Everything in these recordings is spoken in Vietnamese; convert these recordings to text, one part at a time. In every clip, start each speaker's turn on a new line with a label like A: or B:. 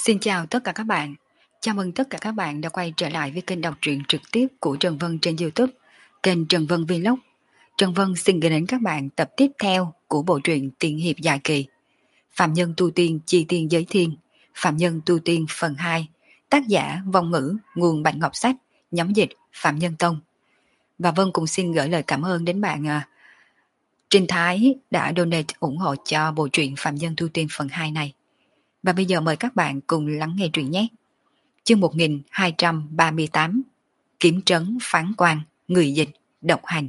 A: Xin chào tất cả các bạn. Chào mừng tất cả các bạn đã quay trở lại với kênh đọc truyện trực tiếp của Trần Vân trên YouTube, kênh Trần Vân Vlog. Trần Vân xin gửi đến các bạn tập tiếp theo của bộ truyện Tiên hiệp dài kỳ Phạm Nhân tu tiên chi tiên giới thiên, Phạm Nhân tu tiên phần 2, tác giả Vong Ngữ, nguồn Bạch Ngọc Sách, nhóm dịch Phạm Nhân Tông. Và Vân cũng xin gửi lời cảm ơn đến bạn Trinh Thái đã donate ủng hộ cho bộ truyện Phạm Nhân tu tiên phần 2 này. Và bây giờ mời các bạn cùng lắng nghe truyện nhé. Chương 1238, Kiếm trấn phán quan, người dịch, độc hành.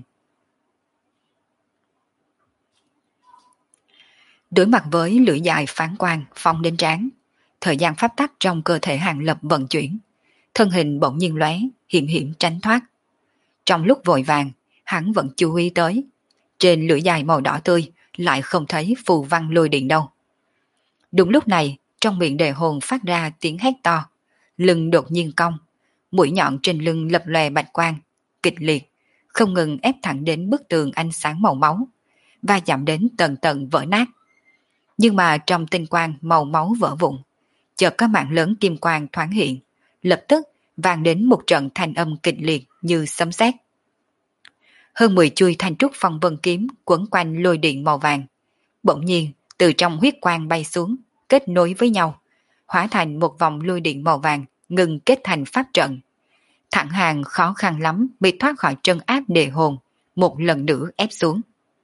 A: Đối mặt với lưỡi dài phán quan phong đến trán, thời gian pháp tắc trong cơ thể Hàng Lập vận chuyển, thân hình bỗng nhiên lóe, hiểm hiểm tránh thoát. Trong lúc vội vàng, hắn vẫn chú ý tới, trên lưỡi dài màu đỏ tươi lại không thấy phù văn lôi điện đâu. Đúng lúc này, trong miệng đề hồn phát ra tiếng hét to, lưng đột nhiên cong, mũi nhọn trên lưng lập lòe bạch quang, kịch liệt, không ngừng ép thẳng đến bức tường ánh sáng màu máu, và chạm đến tầng tầng vỡ nát. Nhưng mà trong tinh quang màu máu vỡ vụn, chợt có mạng lớn kim quang thoáng hiện, lập tức vang đến một trận thanh âm kịch liệt như sấm sét. Hơn 10 chuôi thanh trúc phong vân kiếm quấn quanh lôi điện màu vàng, bỗng nhiên từ trong huyết quang bay xuống, kết nối với nhau, hóa thành một vòng lôi điện màu vàng ngừng kết thành pháp trận. Thẳng Hàng khó khăn lắm bị thoát khỏi trấn áp đề hồn, một lần nữa ép xuống.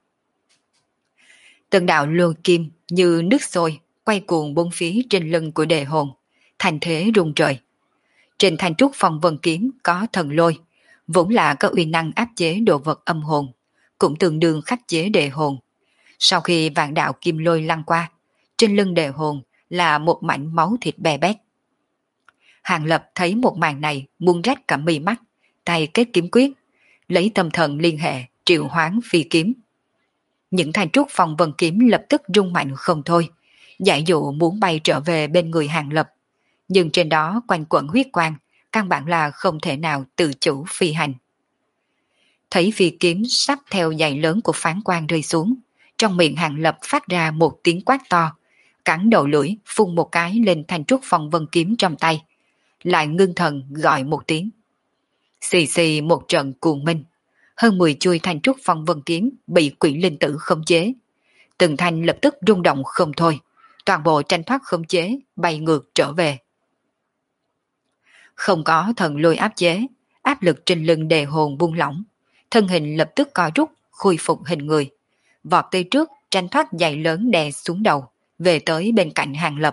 A: Từng đạo lôi kim như nước sôi quay cuồng bốn phía trên lưng của đề hồn, thành thế rung trời. Trên thanh trúc phong vân kiếm có thần lôi, vốn là có uy năng áp chế đồ vật âm hồn, cũng tương đương khắc chế đề hồn. Sau khi vạn đạo kim lôi lăn qua, trên lưng đề hồn là một mảnh máu thịt bè bét. Hàng Lập thấy một màn này muốn rách cả mi mắt, tay kết kiếm quyết, lấy tâm thần liên hệ triệu hoán phi kiếm. Những thanh trúc phong vân kiếm lập tức rung mạnh không thôi, giải dụ muốn bay trở về bên người Hàng Lập, nhưng trên đó quanh quẩn huyết quang, căn bản là không thể nào tự chủ phi hành. Thấy phi kiếm sắp theo giày lớn của phán quan rơi xuống, trong miệng Hàng Lập phát ra một tiếng quát to, cắn đầu lưỡi phun một cái lên thanh trúc phong vân kiếm trong tay, lại ngưng thần gọi một tiếng. Xì xì một trận cuồng minh, hơn 10 chuôi thanh trúc phong vân kiếm bị quỷ linh tử khống chế. Từng thanh lập tức rung động không thôi, toàn bộ tranh thoát khống chế, bay ngược trở về. Không có thần lôi áp chế, áp lực trên lưng đề hồn buông lỏng, thân hình lập tức co rút, khôi phục hình người, vọt tới trước tranh thoát giày lớn đè xuống đầu, về tới bên cạnh Hàng Lập.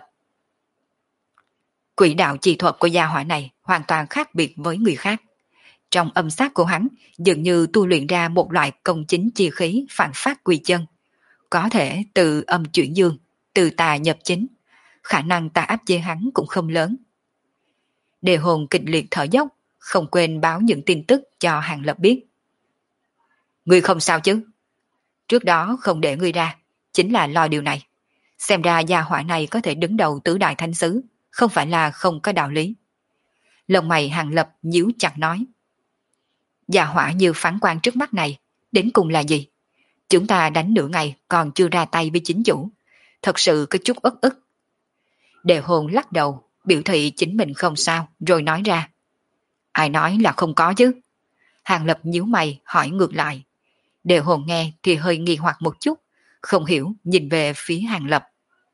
A: Quỷ đạo chi thuật của gia hỏa này hoàn toàn khác biệt với người khác. Trong âm sát của hắn dường như tu luyện ra một loại công chính chi khí phản phát quy chân, có thể từ âm chuyển dương, từ tà nhập chính, khả năng tà áp chế hắn cũng không lớn. Đề hồn kịch liệt thở dốc, không quên báo những tin tức cho Hàng Lập biết. Ngươi không sao chứ? Trước đó không để ngươi ra, chính là lo điều này. Xem ra gia hỏa này có thể đứng đầu tứ đại thánh sứ, không phải là không có đạo lý. Lông mày Hàng Lập nhíu chặt nói. Gia hỏa như phán quan trước mắt này, đến cùng là gì? Chúng ta đánh nửa ngày còn chưa ra tay với chính chủ, thật sự có chút ức ức. Đề hồn lắc đầu, biểu thị chính mình không sao, rồi nói ra. Ai nói là không có chứ? Hàng Lập nhíu mày hỏi ngược lại. Đề hồn nghe thì hơi nghi hoặc một chút, không hiểu nhìn về phía Hàng Lập.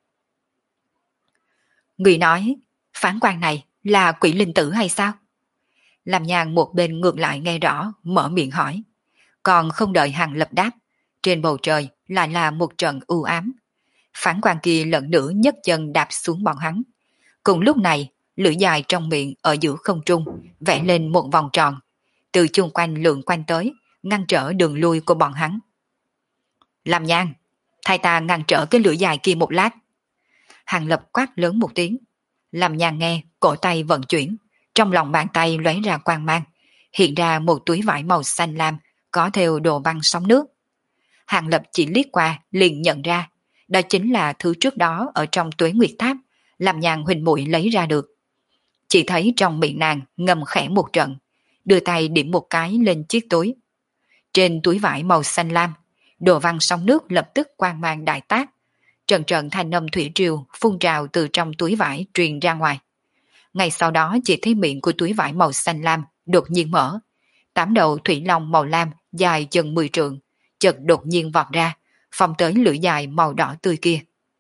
A: Người nói, phán quan này là quỷ linh tử hay sao? Làm nhàn một bên ngược lại nghe rõ, mở miệng hỏi. Còn không đợi Hàng Lập đáp, trên bầu trời lại là một trận u ám. Phán quan kia lần nữa nhấc chân đạp xuống bọn hắn. Cùng lúc này, lưỡi dài trong miệng ở giữa không trung vẽ lên một vòng tròn, từ chung quanh lượn quanh tới, ngăn trở đường lui của bọn hắn. Làm nhàn, thay ta ngăn trở cái lưỡi dài kia một lát. Hàng Lập quát lớn một tiếng. Làm nhàn nghe, cổ tay vận chuyển, trong lòng bàn tay lóe ra quang mang, hiện ra một túi vải màu xanh lam, có theo đồ băng sóng nước. Hàng Lập chỉ liếc qua liền nhận ra, đó chính là thứ trước đó ở trong Tuế Nguyệt Tháp, làm nhàn huỳnh muội lấy ra được. Chỉ thấy trong miệng nàng ngầm khẽ một trận, đưa tay điểm một cái lên chiếc túi. Trên túi vải màu xanh lam, đồ văn sóng nước lập tức quang mang đại tác, trận trận thanh âm thủy triều phun trào từ trong túi vải truyền ra ngoài. Ngay sau đó chỉ thấy miệng của túi vải màu xanh lam đột nhiên mở. 8 đầu thủy long màu lam dài chừng 10 trượng, chợt đột nhiên vọt ra, phóng tới lưỡi dài màu đỏ tươi kia.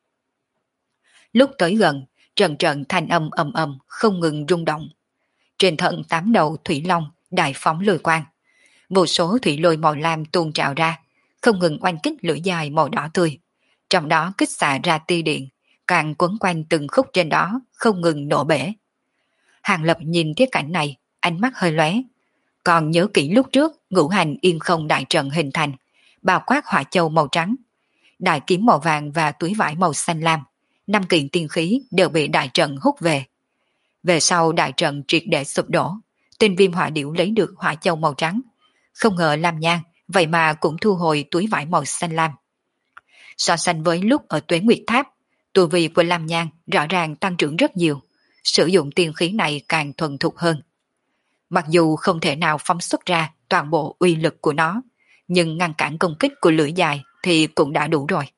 A: Lúc tới gần, trận trận thanh âm ầm ầm không ngừng rung động. Trên thân 8 đầu thủy long đại phóng lôi quang. Vô số thủy lôi màu lam tuôn trào ra, không ngừng oanh kích lưỡi dài màu đỏ tươi. Trong đó kích xạ ra tia điện, càng quấn quanh từng khúc trên đó, không ngừng nổ bể. Hàng Lập nhìn thiết cảnh này, ánh mắt hơi lóe. Còn nhớ kỹ lúc trước, ngũ hành yên không đại trận hình thành, bao quát hỏa châu màu trắng, đại kiếm màu vàng và túi vải màu xanh lam. 5 kiện tiên khí đều bị đại trận hút về. Về sau đại trận triệt để sụp đổ, tên viêm hỏa điểu lấy được hỏa châu màu trắng. Không ngờ Lam Nhan vậy mà cũng thu hồi túi vải màu xanh lam. So sánh với lúc ở Tuế Nguyệt Tháp, tu vi của Lam Nhan rõ ràng tăng trưởng rất nhiều, sử dụng tiên khí này càng thuần thục hơn. Mặc dù không thể nào phóng xuất ra toàn bộ uy lực của nó, nhưng ngăn cản công kích của lưỡi dài thì cũng đã đủ rồi.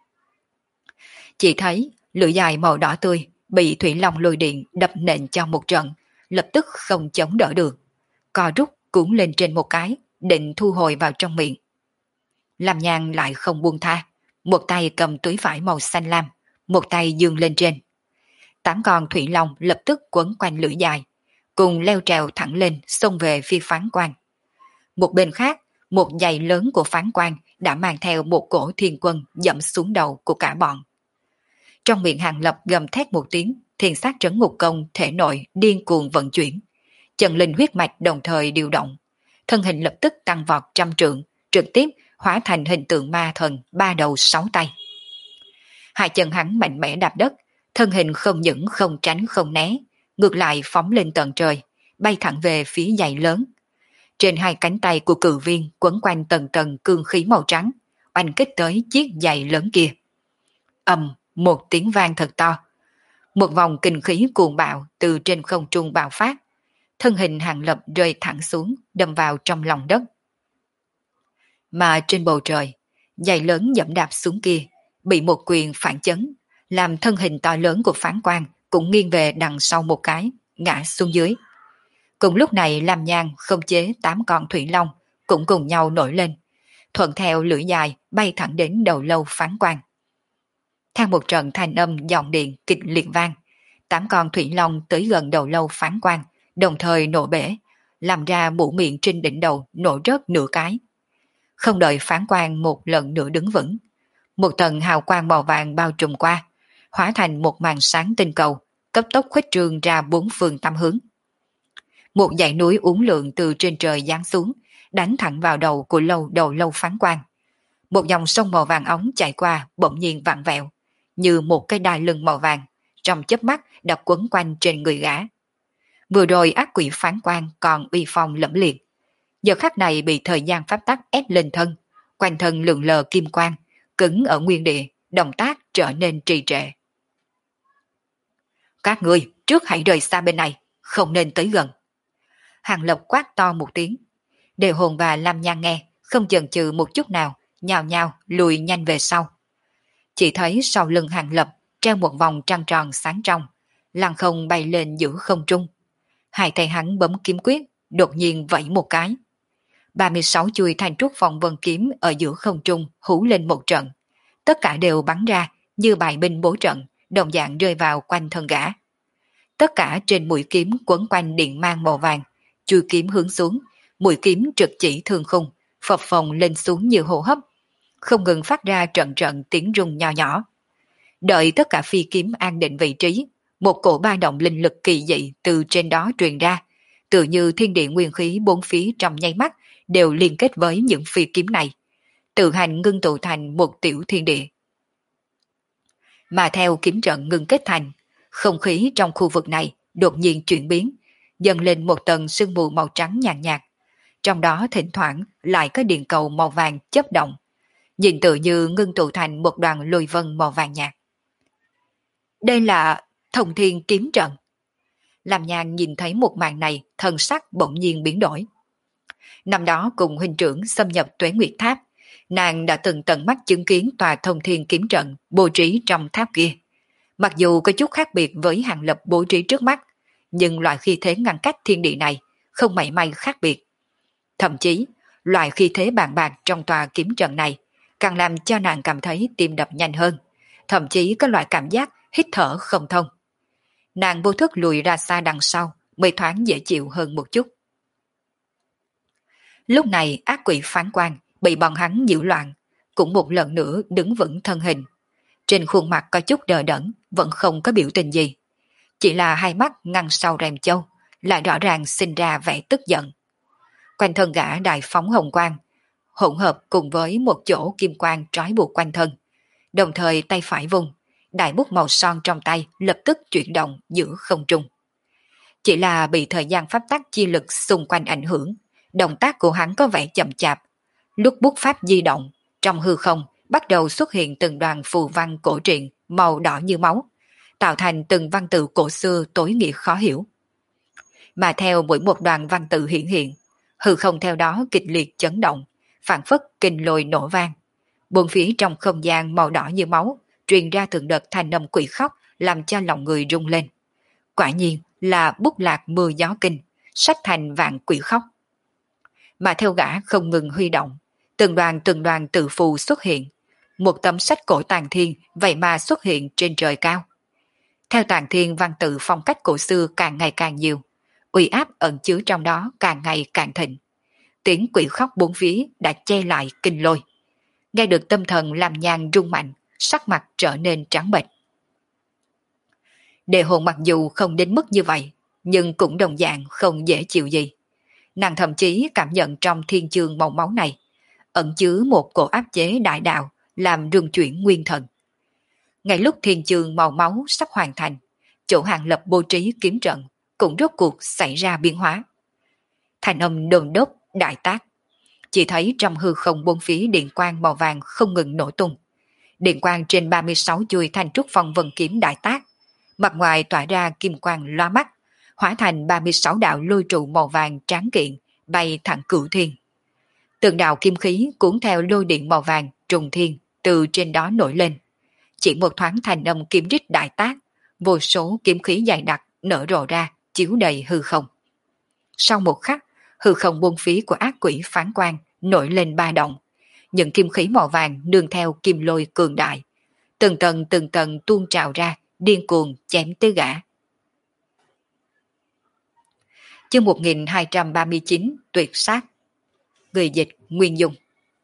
A: Chỉ thấy lưỡi dài màu đỏ tươi bị thủy long lôi điện đập nện cho một trận, lập tức không chống đỡ được. Co rút cuốn lên trên một cái, định thu hồi vào trong miệng. Lam Nhan lại không buông tha, một tay cầm túi vải màu xanh lam, một tay dương lên trên. 8 con thủy long lập tức quấn quanh lưỡi dài, cùng leo trèo thẳng lên xông về phía Phán Quan. Một bên khác, một giày lớn của Phán Quan đã mang theo một cổ thiên quân dẫm xuống đầu của cả bọn. Trong miệng Hàng Lập gầm thét một tiếng, thiên sát trấn ngục công thể nội điên cuồng vận chuyển. Chân linh huyết mạch đồng thời điều động. Thân hình lập tức tăng vọt 100 trượng, trực tiếp hóa thành hình tượng ma thần 3 đầu 6 tay. Hai chân hắn mạnh mẽ đạp đất, thân hình không những không tránh không né, ngược lại phóng lên tận trời, bay thẳng về phía giày lớn. Trên hai cánh tay của cự viên quấn quanh tầng tầng cương khí màu trắng, oanh kích tới chiếc giày lớn kia. Ầm, một tiếng vang thật to. Một vòng kinh khí cuồng bạo từ trên không trung bạo phát. Thân hình Hàng Lập rơi thẳng xuống, đâm vào trong lòng đất. Mà trên bầu trời, giày lớn dẫm đạp xuống kia, bị một quyền phản chấn, làm thân hình to lớn của Phán Quan cũng nghiêng về đằng sau một cái, ngã xuống dưới. Cùng lúc này Lam Nhan không chế 8 con thủy long cũng cùng nhau nổi lên, thuận theo lưỡi dài bay thẳng đến đầu lâu Phán Quan. Theo một trận thanh âm giọng điện kịch liệt vang, 8 con thủy long tới gần đầu lâu Phán Quan, đồng thời nổ bể, làm ra mũ miệng trên đỉnh đầu nổ rớt nửa cái. Không đợi Phán Quan một lần nữa đứng vững, một tầng hào quang màu vàng bao trùm qua, hóa thành một màn sáng tinh cầu, cấp tốc khuếch trương ra 4 phương tám hướng. Một dãy núi uốn lượn từ trên trời giáng xuống, đánh thẳng vào đầu của đầu lâu Phán Quan. Một dòng sông màu vàng óng chạy qua bỗng nhiên vặn vẹo, như một cái đai lưng màu vàng, trong chớp mắt đã quấn quanh trên người gã. Vừa rồi ác quỷ Phán Quan còn uy phong lẫm liệt, giờ khắc này bị thời gian pháp tắc ép lên thân, quanh thân lượn lờ kim quang, cứng ở nguyên địa, động tác trở nên trì trệ. Các ngươi trước hãy rời xa bên này, không nên tới gần. Hàng Lập quát to một tiếng. Đề Hồn và Lam Nhan nghe, không chần chừ một chút nào, nhào nhào lùi nhanh về sau. Chỉ thấy sau lưng Hàng Lập treo một vòng trăng tròn sáng trong, lăng không bay lên giữa không trung. Hai tay hắn bấm kiếm quyết, đột nhiên vẫy một cái. 36 chuôi thanh trúc phong vân kiếm ở giữa không trung hú lên một trận. Tất cả đều bắn ra như bài binh bố trận, đồng dạng rơi vào quanh thân gã. Tất cả trên mũi kiếm quấn quanh điện mang màu vàng, chui kiếm hướng xuống, mũi kiếm trực chỉ thương khung, phập phồng lên xuống như hô hấp, không ngừng phát ra trận trận tiếng rung nho nhỏ. Đợi tất cả phi kiếm an định vị trí, một cổ ba động linh lực kỳ dị từ trên đó truyền ra, tự như thiên địa nguyên khí bốn phía trong nháy mắt đều liên kết với những phi kiếm này, tự hành ngưng tụ thành một tiểu thiên địa. Mà theo kiếm trận ngưng kết thành, không khí trong khu vực này đột nhiên chuyển biến, dần lên một tầng sương mù màu trắng nhàn nhạt, trong đó thỉnh thoảng lại có điện cầu màu vàng chớp động, nhìn tự như ngưng tụ thành một đoàn lôi vân màu vàng nhạt. Đây là Thông Thiên kiếm trận. Lam Nhan nhìn thấy một màn này, thần sắc bỗng nhiên biến đổi. Năm đó cùng huynh trưởng xâm nhập Tuế Nguyệt Tháp, Nàng đã từng tận mắt chứng kiến tòa thông thiên kiếm trận bố trí trong tháp kia. Mặc dù có chút khác biệt với hàng lập bố trí trước mắt, nhưng loại khí thế ngăn cách thiên địa này không mảy may khác biệt. Thậm chí, loại khí thế bàn bạc trong tòa kiếm trận này càng làm cho nàng cảm thấy tim đập nhanh hơn, thậm chí có loại cảm giác hít thở không thông. Nàng vô thức lùi ra xa đằng sau mới thoáng dễ chịu hơn một chút. Lúc này ác quỷ phán quan bị bọn hắn nhiễu loạn, cũng một lần nữa đứng vững thân hình. Trên khuôn mặt có chút đờ đẫn, vẫn không có biểu tình gì. Chỉ là hai mắt ngăn sau rèm châu, lại rõ ràng sinh ra vẻ tức giận. Quanh thân gã đại phóng hồng quang, hỗn hợp cùng với một chỗ kim quang trói buộc quanh thân. Đồng thời tay phải vùng, đại bút màu son trong tay lập tức chuyển động giữa không trung. Chỉ là bị thời gian pháp tắc chi lực xung quanh ảnh hưởng, động tác của hắn có vẻ chậm chạp. Lúc bút pháp di động, trong hư không bắt đầu xuất hiện từng đoàn phù văn cổ truyện màu đỏ như máu, tạo thành từng văn tự cổ xưa tối nghĩa khó hiểu. Mà theo mỗi một đoàn văn tự hiện hiện, hư không theo đó kịch liệt chấn động, phản phất kinh lôi nổ vang. Bốn phía trong không gian màu đỏ như máu truyền ra từng đợt thanh âm quỷ khóc, làm cho lòng người rung lên. Quả nhiên là bút lạc mưa gió kinh, sách thành vạn quỷ khóc. Mà theo gã không ngừng huy động, từng đoàn tự phù xuất hiện. Một tấm sách cổ tàng thiên vậy mà xuất hiện trên trời cao. Theo tàng thiên văn tự phong cách cổ xưa càng ngày càng nhiều, uy áp ẩn chứa trong đó càng ngày càng thịnh. Tiếng quỷ khóc bốn phía đã che lại kinh lôi. Nghe được tâm thần làm nhàn rung mạnh, sắc mặt trở nên trắng bệch. Đề hồn mặc dù không đến mức như vậy, nhưng cũng đồng dạng không dễ chịu gì. Nàng thậm chí cảm nhận trong thiên chương màu máu này ẩn chứa một cổ áp chế đại đạo, làm rung chuyển nguyên thần. Ngay lúc thiên chương màu máu sắp hoàn thành, chỗ hàng lập bố trí kiếm trận cũng rốt cuộc xảy ra biến hóa. Thành âm đồn đốc đại tác, chỉ thấy trong hư không bốn phía điện quang màu vàng không ngừng nổ tung. Điện quang trên 36 chuôi thanh trúc phong vân kiếm đại tác, mặt ngoài tỏa ra kim quang loa mắt, hóa thành 36 đạo lôi trụ màu vàng tráng kiện, bay thẳng cửu thiên. Từng đạo kim khí cuốn theo lôi điện màu vàng trùng thiên từ trên đó nổi lên. Chỉ một thoáng thành âm kiếm rít đại tác, vô số kiếm khí dày đặc nở rộ ra, chiếu đầy hư không. Sau một khắc, hư không buông phí của ác quỷ phán quan nổi lên ba động. Những kim khí màu vàng nương theo kim lôi cường đại, từng tầng tuôn trào ra, điên cuồng chém tới gã. Chương 1239 tuyệt sát. Người dịch Nguyên Dung.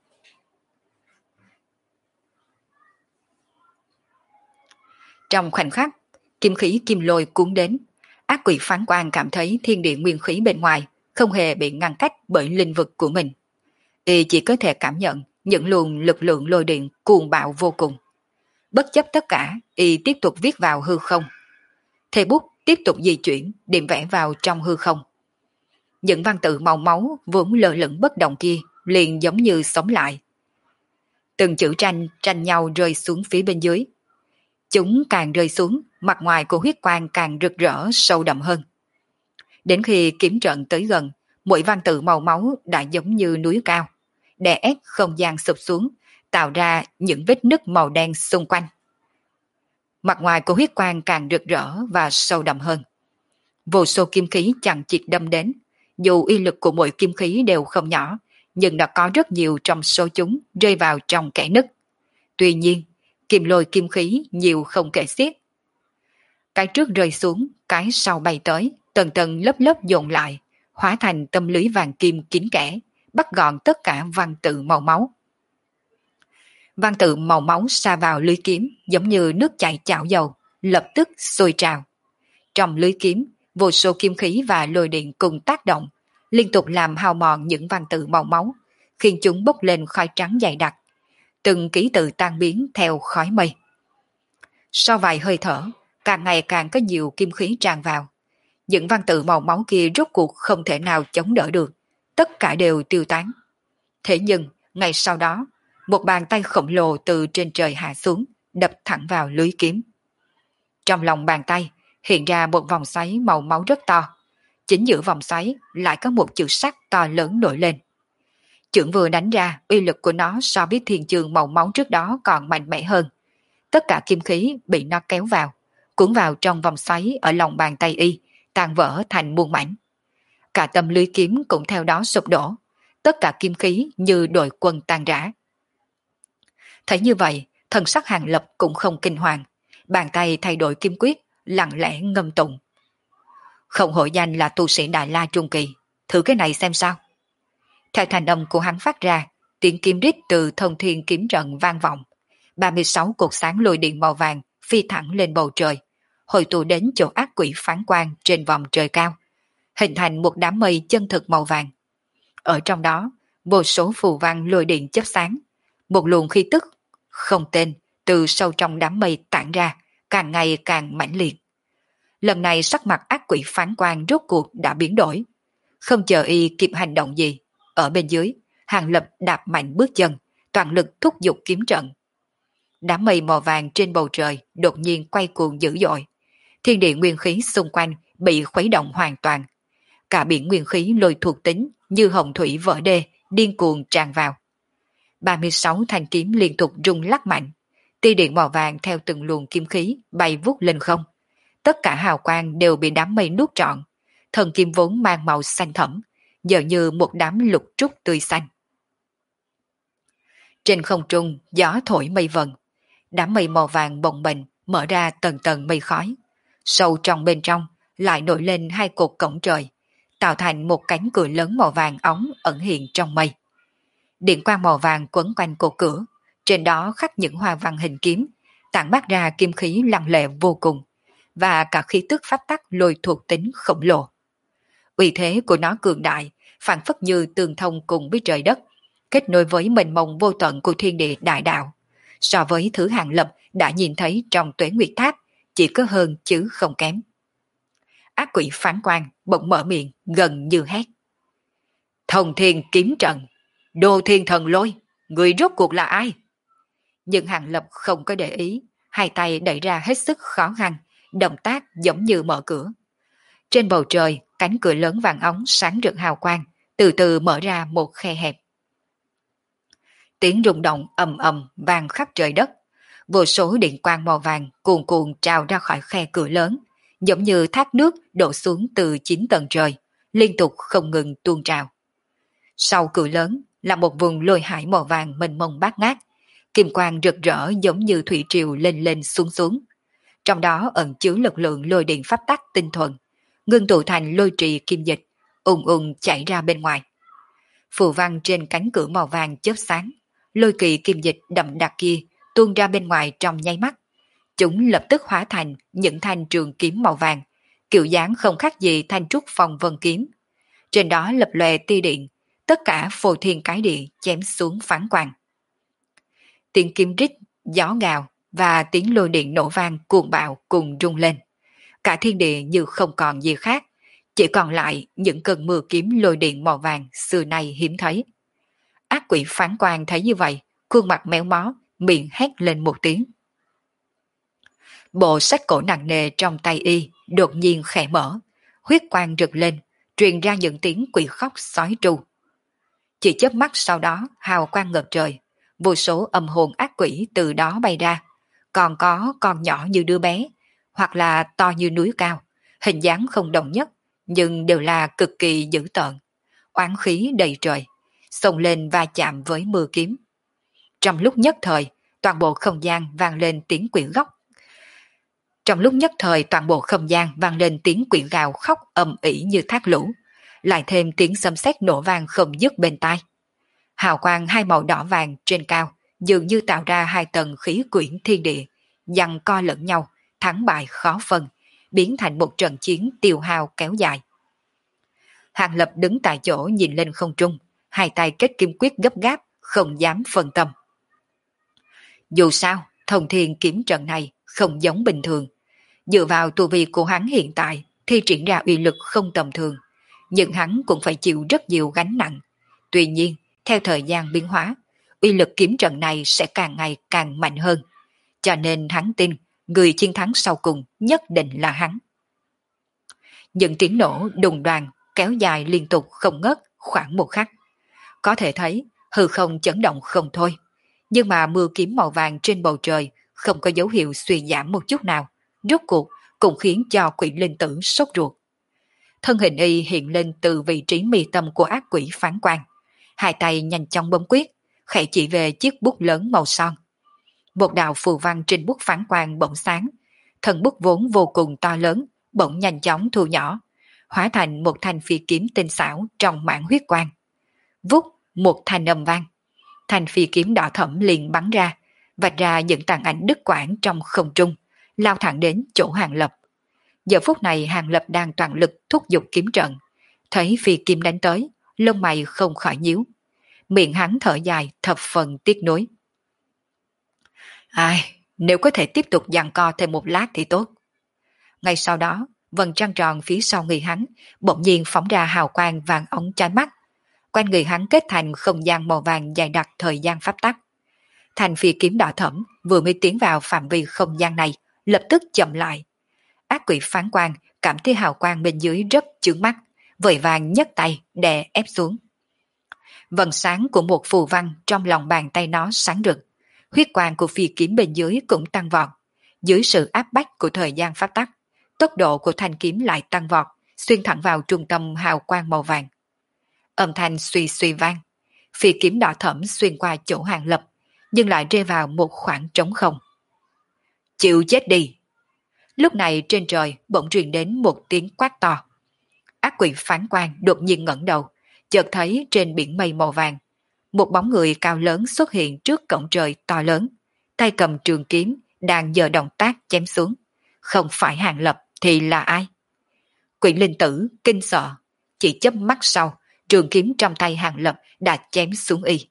A: Trong khoảnh khắc, kim khí kim lôi cuốn đến, ác quỷ phán quan cảm thấy thiên địa nguyên khí bên ngoài không hề bị ngăn cách bởi linh vực của mình. Y chỉ có thể cảm nhận những luồng lực lượng lôi điện cuồng bạo vô cùng. Bất chấp tất cả, Y tiếp tục viết vào hư không. Thề bút tiếp tục di chuyển, điểm vẽ vào trong hư không. Những văn tự màu máu vốn lơ lửng bất động kia liền giống như sống lại. Từng chữ tranh nhau rơi xuống phía bên dưới. Chúng càng rơi xuống, mặt ngoài của huyết quang càng rực rỡ sâu đậm hơn. Đến khi kiếm trận tới gần, mỗi văn tự màu máu đã giống như núi cao, đè ép không gian sụp xuống, tạo ra những vết nứt màu đen xung quanh. Mặt ngoài của huyết quang càng rực rỡ và sâu đậm hơn. Vô số kim khí chằng chịt đâm đến, dù uy lực của mỗi kim khí đều không nhỏ, nhưng đã có rất nhiều trong số chúng rơi vào trong kẽ nứt. Tuy nhiên, kim lôi kim khí nhiều không kể xiết. Cái trước rơi xuống, cái sau bay tới, tầng tầng lớp lớp dồn lại, hóa thành tâm lưới vàng kim kín kẽ, bắt gọn tất cả văn tự màu máu. Văn tự màu máu sa vào lưới kiếm giống như nước chảy chảo dầu, lập tức sôi trào. Trong lưới kiếm, vô số kim khí và lôi điện cùng tác động, liên tục làm hao mòn những văn tự màu máu, khiến chúng bốc lên khói trắng dày đặc. Từng ký tự tan biến theo khói mây. Sau vài hơi thở, càng ngày càng có nhiều kim khí tràn vào. Những văn tự màu máu kia rốt cuộc không thể nào chống đỡ được, tất cả đều tiêu tán. Thế nhưng, ngay sau đó, một bàn tay khổng lồ từ trên trời hạ xuống, đập thẳng vào lưới kiếm. Trong lòng bàn tay, hiện ra một vòng xoáy màu máu rất to. Chính giữa vòng xoáy lại có một chữ sắc to lớn nổi lên. Chưởng vừa đánh ra, uy lực của nó so với thiên chương màu máu trước đó còn mạnh mẽ hơn. Tất cả kim khí bị nó kéo vào, cuốn vào trong vòng xoáy ở lòng bàn tay y, tan vỡ thành muôn mảnh. Cả tấm lưới kiếm cũng theo đó sụp đổ, tất cả kim khí như đội quân tan rã. Thấy như vậy, thần sắc Hàng Lập cũng không kinh hoàng, bàn tay thay đổi kim quyết, lặng lẽ ngâm tụng. Không hổ danh là tu sĩ Đại La Trung Kỳ, thử cái này xem sao. Theo thành âm của hắn phát ra, tiếng kim rít từ thông thiên kiếm trận vang vọng. 36 cột sáng lôi điện màu vàng phi thẳng lên bầu trời, hội tụ đến chỗ ác quỷ phán quang trên vòng trời cao, hình thành một đám mây chân thực màu vàng. Ở trong đó, vô số phù văn lôi điện chớp sáng, một luồng khí tức không tên từ sâu trong đám mây tản ra, càng ngày càng mãnh liệt. Lần này sắc mặt ác quỷ phán quang rốt cuộc đã biến đổi. Không chờ y kịp hành động gì, ở bên dưới, Hàng Lập đạp mạnh bước chân, toàn lực thúc giục kiếm trận. Đám mây màu vàng trên bầu trời đột nhiên quay cuồng dữ dội. Thiên địa nguyên khí xung quanh bị khuấy động hoàn toàn. Cả biển nguyên khí lôi thuộc tính như hồng thủy vỡ đê, điên cuồng tràn vào. 36 thanh kiếm liên tục rung lắc mạnh. Tia điện màu vàng theo từng luồng kim khí bay vút lên không. Tất cả hào quang đều bị đám mây nuốt trọn. Thần kim vốn mang màu xanh thẫm, giờ như một đám lục trúc tươi xanh. Trên không trung, gió thổi mây vần. Đám mây màu vàng bồng bềnh mở ra tầng tầng mây khói. Sâu trong bên trong lại nổi lên hai cột cổng trời, tạo thành một cánh cửa lớn màu vàng óng ẩn hiện trong mây. Điện quang màu vàng quấn quanh cột cửa, trên đó khắc những hoa văn hình kiếm, tản mát ra kim khí lăng lệ vô cùng, và cả khí tức pháp tắc lôi thuộc tính khổng lồ. Uy thế của nó cường đại, phản phất như tương thông cùng với trời đất, kết nối với mênh mông vô tận của thiên địa đại đạo. So với thứ Hàng Lập đã nhìn thấy trong Tuế Nguyệt Tháp, chỉ có hơn chứ không kém. Ác quỷ phán quan bỗng mở miệng gần như hét. Thông thiên kiếm trận, đô thiên thần lôi, người rốt cuộc là ai? Nhưng Hàng Lập không có để ý, hai tay đẩy ra hết sức khó khăn, động tác giống như mở cửa. Trên bầu trời, cánh cửa lớn vàng óng sáng rực hào quang, từ từ mở ra một khe hẹp. Tiếng rung động ầm ầm vang khắp trời đất, vô số điện quang màu vàng cuồn cuộn trào ra khỏi khe cửa lớn, giống như thác nước đổ xuống từ 9 tầng trời, liên tục không ngừng tuôn trào. Sau cửa lớn là một vùng lôi hải màu vàng mênh mông bát ngát, kim quang rực rỡ giống như thủy triều lên lên xuống xuống. Trong đó ẩn chứa lực lượng lôi điện pháp tắc tinh thuần, ngưng tụ thành lôi trì kim dịch, ùn ùn chảy ra bên ngoài. Phù văn trên cánh cửa màu vàng chớp sáng, lôi kỳ kim dịch đậm đặc kia tuôn ra bên ngoài trong nháy mắt. Chúng lập tức hóa thành những thanh trường kiếm màu vàng, kiểu dáng không khác gì thanh trúc phong vân kiếm. Trên đó lập lòe tia điện, tất cả phô thiên cái địa chém xuống phán quang. Tiếng kim rít, gió gào và tiếng lôi điện nổ vang cuồng bạo cùng rung lên. Cả thiên địa như không còn gì khác, chỉ còn lại những cơn mưa kiếm lôi điện màu vàng xưa nay hiếm thấy. Ác quỷ phán quan thấy như vậy, khuôn mặt méo mó, miệng hét lên một tiếng. Bộ sách cổ nặng nề trong tay y đột nhiên khẽ mở, huyết quang rực lên, truyền ra những tiếng quỷ khóc sói tru. Chỉ chớp mắt sau đó, hào quang ngập trời, vô số âm hồn ác quỷ từ đó bay ra, còn có con nhỏ như đứa bé, hoặc là to như núi cao, hình dáng không đồng nhất, nhưng đều là cực kỳ dữ tợn, oán khí đầy trời, xông lên va chạm với mưa kiếm. Trong lúc nhất thời, toàn bộ không gian vang lên tiếng quỷ góc. Trong lúc nhất thời toàn bộ không gian vang lên tiếng quỷ gào khóc ầm ĩ như thác lũ, lại thêm tiếng sấm sét nổ vang không dứt bên tai. Hào quang hai màu đỏ vàng trên cao dường như tạo ra hai tầng khí quyển thiên địa, giằng co lẫn nhau, thắng bại khó phân, biến thành một trận chiến tiêu hao kéo dài. Hàng Lập đứng tại chỗ nhìn lên không trung, hai tay kết kim quyết gấp gáp, không dám phân tâm. Dù sao, thông thiên kiếm trận này không giống bình thường. Dựa vào tu vi của hắn hiện tại thì triển ra uy lực không tầm thường, nhưng hắn cũng phải chịu rất nhiều gánh nặng. Tuy nhiên, theo thời gian biến hóa, uy lực kiếm trận này sẽ càng ngày càng mạnh hơn. Cho nên hắn tin người chiến thắng sau cùng nhất định là hắn. Những tiếng nổ đùng đoàng kéo dài liên tục không ngớt khoảng một khắc. Có thể thấy hư không chấn động không thôi, nhưng mà mưa kiếm màu vàng trên bầu trời không có dấu hiệu suy giảm một chút nào, rốt cuộc cũng khiến cho quỷ linh tử sốt ruột. Thân hình y hiện lên từ vị trí mi tâm của ác quỷ phán quan, hai tay nhanh chóng bấm quyết, khẽ chỉ về chiếc bút lớn màu son. Một đạo phù văn trên bút phán quan bỗng sáng, thân bút vốn vô cùng to lớn, bỗng nhanh chóng thu nhỏ, hóa thành một thanh phi kiếm tinh xảo trong mảng huyết quang. Vút một thanh âm vang, thanh phi kiếm đỏ thẫm liền bắn ra, vạch ra những tàn ảnh đứt quãng trong không trung, lao thẳng đến chỗ Hàng Lập. Giờ phút này Hàng Lập đang toàn lực thúc giục kiếm trận, thấy phi kiếm đánh tới, lông mày không khỏi nhíu, miệng hắn thở dài thập phần tiếc nuối. Ai, nếu có thể tiếp tục giằng co thêm một lát thì tốt. Ngay sau đó, vầng trăng tròn phía sau người hắn bỗng nhiên phóng ra hào quang vàng ống chói mắt. Quanh người hắn kết thành không gian màu vàng dày đặc thời gian pháp tắc. Thành phi kiếm đỏ thẫm vừa mới tiến vào phạm vi không gian này, lập tức chậm lại. Ác quỷ phán quan cảm thấy hào quang bên dưới rất chướng mắt, vội vàng nhấc tay đè ép xuống. Vầng sáng của một phù văn trong lòng bàn tay nó sáng rực, huyết quang của phi kiếm bên dưới cũng tăng vọt. Dưới sự áp bách của thời gian pháp tắc, tốc độ của thanh kiếm lại tăng vọt, xuyên thẳng vào trung tâm hào quang màu vàng. Âm thanh suy suy vang, phi kiếm đỏ thẫm xuyên qua chỗ Hàng Lập, nhưng lại rơi vào một khoảng trống không. Chịu chết đi! Lúc này trên trời bỗng truyền đến một tiếng quát to. Ác quỷ phán quan đột nhiên ngẩng đầu, chợt thấy trên biển mây màu vàng, một bóng người cao lớn xuất hiện trước cổng trời to lớn, tay cầm trường kiếm, đang giờ động tác chém xuống. Không phải Hàng Lập thì là ai? Quỷ linh tử kinh sợ, chỉ chớp mắt sau, trường kiếm trong tay Hàng Lập đã chém xuống y.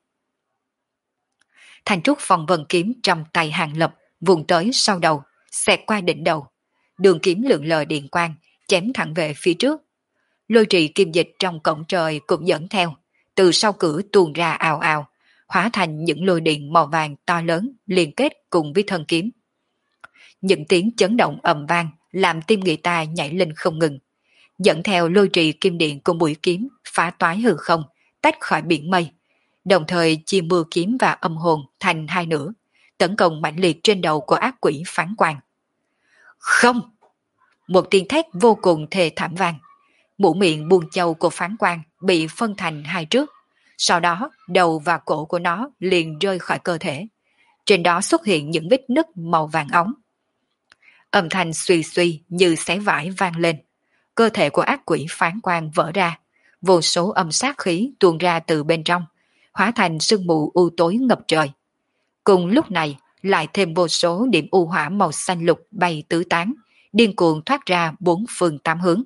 A: Thanh trúc phong vân kiếm trong tay Hàng Lập vùng tới sau đầu, xẹt qua đỉnh đầu. Đường kiếm lượn lờ điện quang, chém thẳng về phía trước. Lôi trì kim dịch trong cổng trời cũng dẫn theo, từ sau cửa tuôn ra ào ào, hóa thành những lôi điện màu vàng to lớn liên kết cùng với thân kiếm. Những tiếng chấn động ầm vang làm tim người ta nhảy lên không ngừng, dẫn theo lôi trì kim điện cùng mũi kiếm phá toái hư không, tách khỏi biển mây, đồng thời chia mưa kiếm và âm hồn thành hai nửa, tấn công mãnh liệt trên đầu của ác quỷ phán quan. Không! Một tiếng thét vô cùng thê thảm vang. Mũ miệng buông châu của phán quan bị phân thành hai trước, sau đó đầu và cổ của nó liền rơi khỏi cơ thể. Trên đó xuất hiện những vết nứt màu vàng óng. Âm thanh suy suy như xé vải vang lên. Cơ thể của ác quỷ phán quan vỡ ra, vô số âm sát khí tuôn ra từ bên trong, hóa thành sương mù u tối ngập trời. Cùng lúc này lại thêm vô số điểm u hỏa màu xanh lục bay tứ tán, điên cuồng thoát ra bốn phương tám hướng.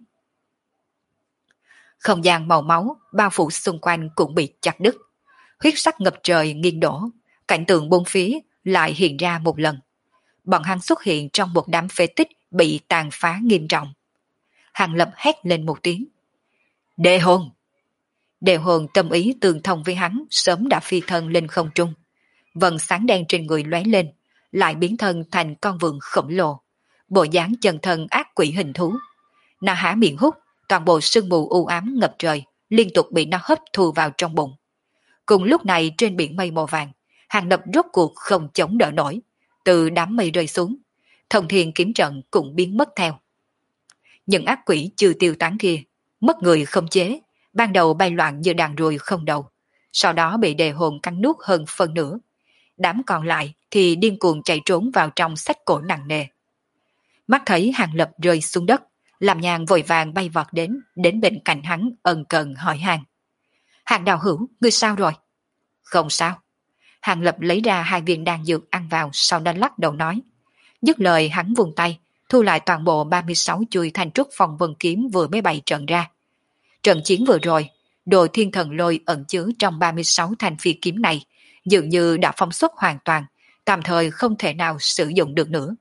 A: Không gian màu máu bao phủ xung quanh cũng bị chặt đứt, huyết sắc ngập trời nghiêng đổ, cảnh tượng bốn phía lại hiện ra một lần. Bọn hắn xuất hiện trong một đám phế tích bị tàn phá nghiêm trọng. Hàng Lập hét lên một tiếng. Đề hồn! Đề hồn tâm ý tương thông với hắn sớm đã phi thân lên không trung. Vầng sáng đen trên người lóe lên, lại biến thân thành con vượn khổng lồ, bộ dáng chân thân ác quỷ hình thú. Nó há miệng hút, toàn bộ sương mù u ám ngập trời liên tục bị nó hấp thu vào trong bụng. Cùng lúc này trên biển mây màu vàng, Hàng Lập rốt cuộc không chống đỡ nổi, từ đám mây rơi xuống, Thông Thiên kiếm trận cũng biến mất theo. Những ác quỷ chưa tiêu tán kia, mất người không chế, ban đầu bay loạn như đàn ruồi không đầu, sau đó bị đề hồn cắn nuốt hơn phân nửa. Đám còn lại thì điên cuồng chạy trốn vào trong sách cổ nặng nề. Mắt thấy Hàng Lập rơi xuống đất, Làm Nhàn vội vàng bay vọt đến bên cạnh hắn ân cần hỏi han. Hàng đạo hữu, ngươi sao rồi? Không sao. Hàng Lập lấy ra 2 viên đan dược ăn vào, sau đó lắc đầu nói. Dứt lời hắn vùng tay, thu lại toàn bộ 36 chuôi thanh trúc phong vân kiếm vừa mới bày trận ra. Trận chiến vừa rồi, đồ thiên thần lôi ẩn chứa trong 36 thanh phi kiếm này dường như đã phóng xuất hoàn toàn, tạm thời không thể nào sử dụng được nữa.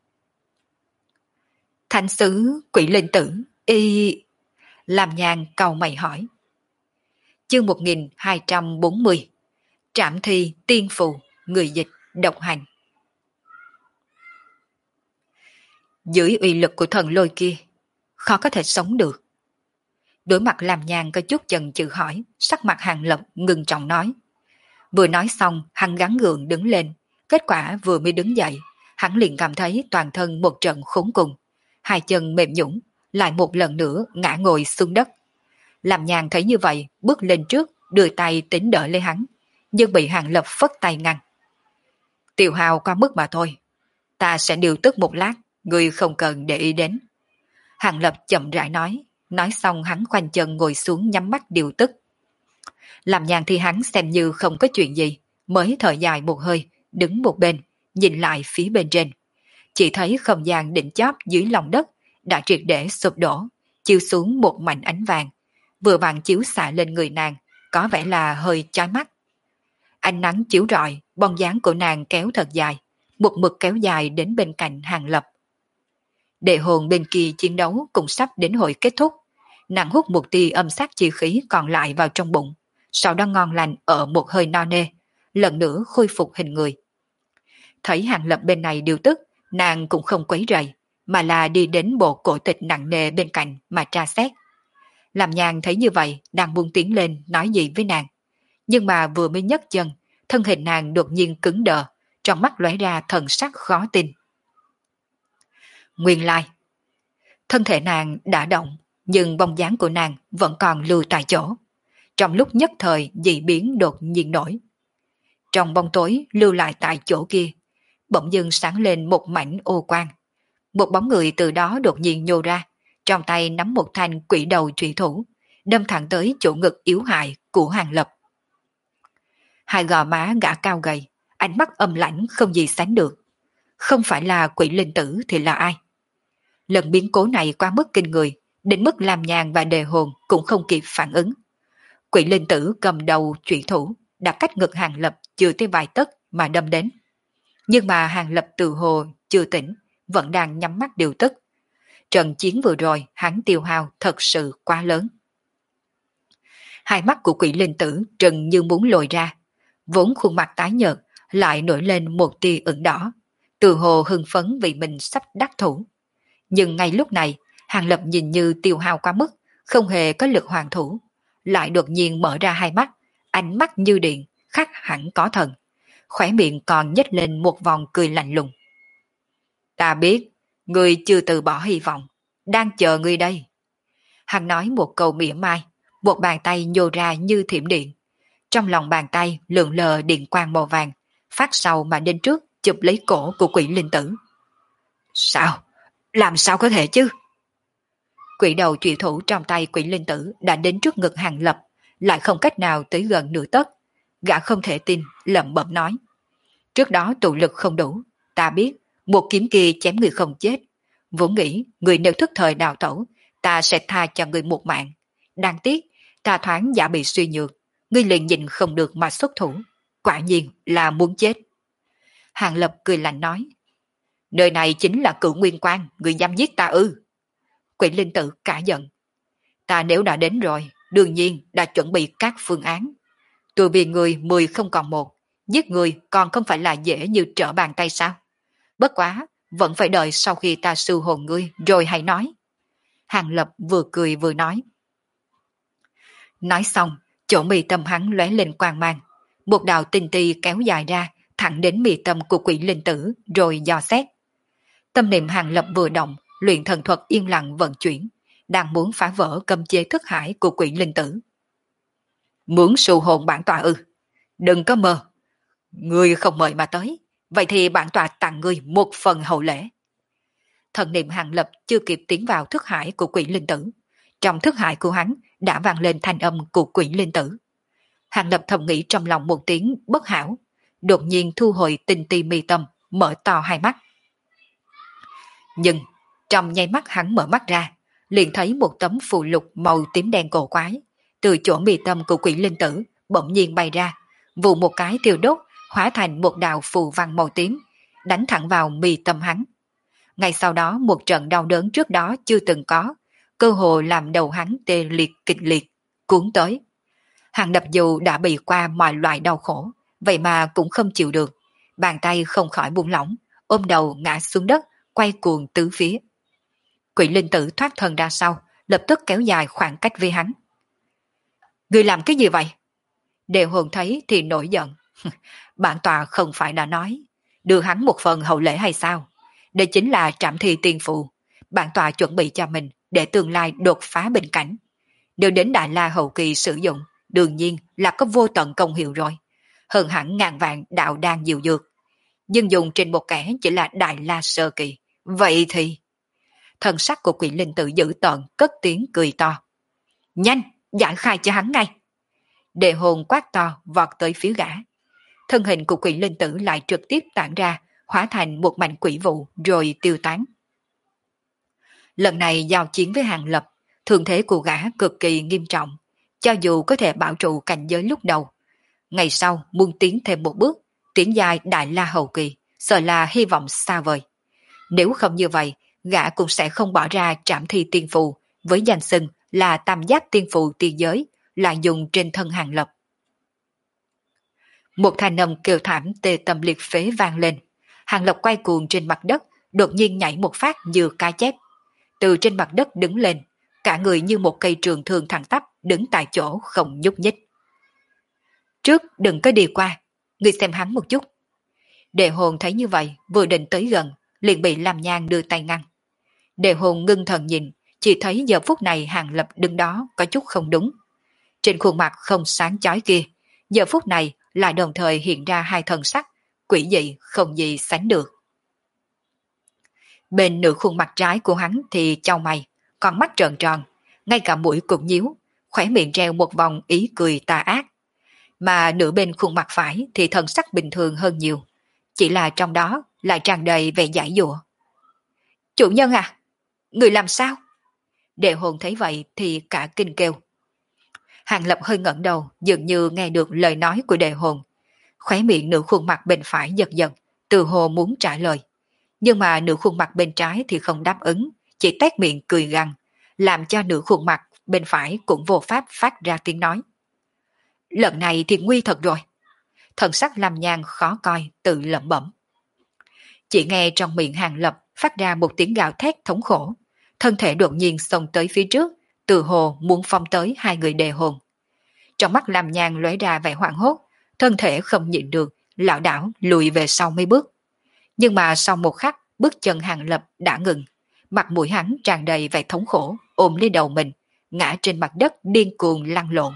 A: Thánh sứ quỷ linh tử, y... Làm Nhàn cau mày hỏi. Chương 1240. Trảm thi tiên phù, người dịch độc hành. Dưới uy lực của thần lôi kia, khó có thể sống được. Đối mặt làm nhàn có chút chần chừ hỏi, sắc mặt Hàng Lập ngưng trọng nói. Vừa nói xong, hắn gắng gượng đứng lên, kết quả vừa mới đứng dậy, hắn liền cảm thấy toàn thân một trận khốn cùng, hai chân mềm nhũn, lại một lần nữa ngã ngồi xuống đất. Làm nhàn thấy như vậy, bước lên trước, đưa tay tính đỡ lấy hắn, nhưng bị Hàng Lập phất tay ngăn. Tiêu hào qua mức mà thôi, ta sẽ điều tức một lát, ngươi không cần để ý đến. Hàng Lập chậm rãi nói xong hắn khoanh chân ngồi xuống nhắm mắt điều tức. Làm nhàn thì hắn xem như không có chuyện gì, mới thở dài một hơi, đứng một bên, nhìn lại phía bên trên. Chỉ thấy không gian đỉnh chóp dưới lòng đất đã triệt để sụp đổ, chiếu xuống một mảnh ánh vàng, vừa vàng chiếu xạ lên người nàng, có vẻ là hơi chói mắt. Ánh nắng chiếu rọi, bóng dáng của nàng kéo thật dài, một mực kéo dài đến bên cạnh Hàng Lập. Đệ hồn bên kia chiến đấu cũng sắp đến hồi kết thúc, nàng hút một tia âm sát chi khí còn lại vào trong bụng, sau đó ngon lành ở một hơi no nê, lần nữa khôi phục hình người. Thấy Hàng Lập bên này điều tức, nàng cũng không quấy rầy, mà là đi đến bộ cổ tịch nặng nề bên cạnh mà tra xét. Làm nhàn thấy như vậy, đang buông tiếng lên nói gì với nàng. Nhưng mà vừa mới nhấc chân, thân hình nàng đột nhiên cứng đờ, trong mắt lóe ra thần sắc khó tin. Nguyên lai, thân thể nàng đã động, nhưng bóng dáng của nàng vẫn còn lưu tại chỗ. Trong lúc nhất thời dị biến đột nhiên nổi. Trong bóng tối lưu lại tại chỗ kia, bỗng dưng sáng lên một mảnh ô quang. Một bóng người từ đó đột nhiên nhô ra, trong tay nắm một thanh quỷ đầu trụy thủ, đâm thẳng tới chỗ ngực yếu hại của Hàng Lập. Hai gò má gã cao gầy, ánh mắt âm lãnh không gì sánh được. Không phải là quỷ linh tử thì là ai? Lần biến cố này quá mức kinh người, đến mức làm nhàn và đề hồn cũng không kịp phản ứng. Quỷ linh tử cầm đầu trụy thủ, đã cách ngực Hàng Lập chưa tới vài tấc mà đâm đến. Nhưng mà Hàng Lập từ hồ chưa tỉnh, vẫn đang nhắm mắt điều tức. Trận chiến vừa rồi hắn tiêu hao thật sự quá lớn. Hai mắt của quỷ linh tử trừng như muốn lồi ra, vốn khuôn mặt tái nhợt lại nổi lên một tia ửng đỏ, từ hồ hưng phấn vì mình sắp đắc thủ. Nhưng ngay lúc này, Hàng Lập nhìn như tiêu hao quá mức, không hề có lực hoàn thủ, lại đột nhiên mở ra hai mắt, ánh mắt như điện, khác hẳn có thần, khóe miệng còn nhếch lên một vòng cười lạnh lùng. Ta biết, ngươi chưa từ bỏ hy vọng, đang chờ ngươi đây. Hắn nói một câu mỉa mai, một bàn tay nhô ra như thiểm điện. Trong lòng bàn tay lượn lờ điện quang màu vàng, phát sau mà đến trước chụp lấy cổ của quỷ linh tử. Sao? Làm sao có thể chứ? Quỷ đầu trụy thủ trong tay quỷ linh tử đã đến trước ngực Hàng Lập, lại không cách nào tới gần nửa tấc. Gã không thể tin, lẩm bẩm nói. Trước đó tụ lực không đủ, ta biết, một kiếm kia chém người không chết. Vốn nghĩ, người nếu thức thời đào tẩu, ta sẽ tha cho người một mạng. Đáng tiếc, ta thoáng giả bị suy nhược, ngươi liền nhìn không được mà xuất thủ. Quả nhiên là muốn chết. Hàng Lập cười lạnh nói. Nơi này chính là Cửu Nguyên Quan, người dám giết ta ư? Quỷ linh tử cả giận. Ta nếu đã đến rồi, đương nhiên đã chuẩn bị các phương án. Tôi vì người 10 không còn một, giết người còn không phải là dễ như trở bàn tay sao? Bất quá, vẫn phải đợi sau khi ta sư hồn ngươi rồi hãy nói. Hàng Lập vừa cười vừa nói. Nói xong, chỗ mi tâm hắn lóe lên quang mang. Một đạo tinh ti kéo dài ra, thẳng đến mi tâm của quỷ linh tử rồi dò xét. Tâm niệm Hàng Lập vừa động, luyện thần thuật yên lặng vận chuyển, đang muốn phá vỡ cấm chế thức hải của quỷ linh tử. Muốn sưu hồn bản tọa ư? Đừng có mơ. Ngươi không mời mà tới, vậy thì bản tọa tặng ngươi một phần hậu lễ. Thần niệm Hàng Lập chưa kịp tiến vào thức hải của quỷ linh tử. Trong thức hải của hắn đã vang lên thanh âm của quỷ linh tử. Hàng Lập thầm nghĩ trong lòng một tiếng bất hảo, đột nhiên thu hồi tinh ti mi tâm, mở to hai mắt. Nhưng trong nháy mắt hắn mở mắt ra, liền thấy một tấm phù lục màu tím đen cổ quái, từ chỗ mi tâm của quỷ linh tử bỗng nhiên bay ra, vụ một cái tiêu đốt, hóa thành một đạo phù văn màu tím, đánh thẳng vào mi tâm hắn. Ngay sau đó một trận đau đớn trước đó chưa từng có, cơ hồ làm đầu hắn tê liệt kịch liệt, cuốn tới. Hàng Lập dù đã bị qua mọi loại đau khổ, vậy mà cũng không chịu được, bàn tay không khỏi buông lỏng, ôm đầu ngã xuống đất, quay cuồng tứ phía. Quỷ linh tử thoát thân ra sau, lập tức kéo dài khoảng cách với hắn. Người làm cái gì vậy? Đề Hồn thấy thì nổi giận. Bản tòa không phải đã nói, đưa hắn một phần hậu lễ hay sao? Đây chính là trảm thi tiên phụ. Bản tòa chuẩn bị cho mình để tương lai đột phá bình cảnh. Nếu đến Đại La hậu kỳ sử dụng, đương nhiên là có vô tận công hiệu rồi. Hơn hẳn ngàn vạn đạo đan diệu dược. Nhưng dùng trên một kẻ chỉ là Đại La sơ kỳ. Vậy thì... Thần sắc của quỷ linh tử dữ tợn cất tiếng cười to. Nhanh, giải khai cho hắn ngay. Đề Hồn quát to vọt tới phía gã. Thân hình của quỷ linh tử lại trực tiếp tản ra, hóa thành một mảnh quỷ vụ rồi tiêu tán. Lần này giao chiến với Hàng Lập, thương thế của gã cực kỳ nghiêm trọng, cho dù có thể bảo trụ cảnh giới lúc đầu. Ngày sau muốn tiến thêm một bước, tiến dài Đại La hậu kỳ, sợ là hy vọng xa vời. Nếu không như vậy, gã cũng sẽ không bỏ ra trảm thi tiên phù với danh xưng là tam giác tiên phù tiên giới, lại dùng trên thân Hàng Lập. Một thanh âm kêu thảm tê tâm liệt phế vang lên. Hàng Lập quay cuồng trên mặt đất, đột nhiên nhảy một phát như cá chép. Từ trên mặt đất đứng lên, cả người như một cây trường thương thẳng tắp đứng tại chỗ không nhúc nhích. Trước đừng có đi qua, ngươi xem hắn một chút. Đề Hồn thấy như vậy, vừa định tới gần, liền bị Lam Nhan đưa tay ngăn. Đề Hồn ngưng thần nhìn, chỉ thấy giờ phút này Hàng Lập đứng đó có chút không đúng. Trên khuôn mặt không sáng chói kia, giờ phút này lại đồng thời hiện ra hai thần sắc, quỷ dị không gì sánh được. Bên nửa khuôn mặt trái của hắn thì chau mày, con mắt tròn tròn, ngay cả mũi cũng nhíu, khóe miệng treo một vòng ý cười tà ác. Mà nửa bên khuôn mặt phải thì thần sắc bình thường hơn nhiều, chỉ là trong đó lại tràn đầy vẻ giải dụa. Chủ nhân à, người làm sao? Đề Hồn thấy vậy thì cả kinh kêu. Hàng Lập hơi ngẩng đầu, dường như nghe được lời nói của Đề Hồn. Khóe miệng nửa khuôn mặt bên phải giật giật, từ hồ muốn trả lời. Nhưng mà nửa khuôn mặt bên trái thì không đáp ứng, chỉ tét miệng cười gằn, làm cho nửa khuôn mặt bên phải cũng vô pháp phát ra tiếng nói. Lần này thì nguy thật rồi. Thần sắc Lam Nhan khó coi, tự lẩm bẩm. Chỉ nghe trong miệng Hàng Lập phát ra một tiếng gào thét thống khổ, thân thể đột nhiên xông tới phía trước, từ hồ muốn phong tới hai người Đề Hồn. Trong mắt Lam Nhan lóe ra vẻ hoảng hốt, thân thể không nhịn được, lảo đảo lùi về sau mấy bước. Nhưng mà sau một khắc, bước chân Hàng Lập đã ngừng, mặt mũi hắn tràn đầy vẻ thống khổ, ôm lấy đầu mình, ngã trên mặt đất điên cuồng lăn lộn.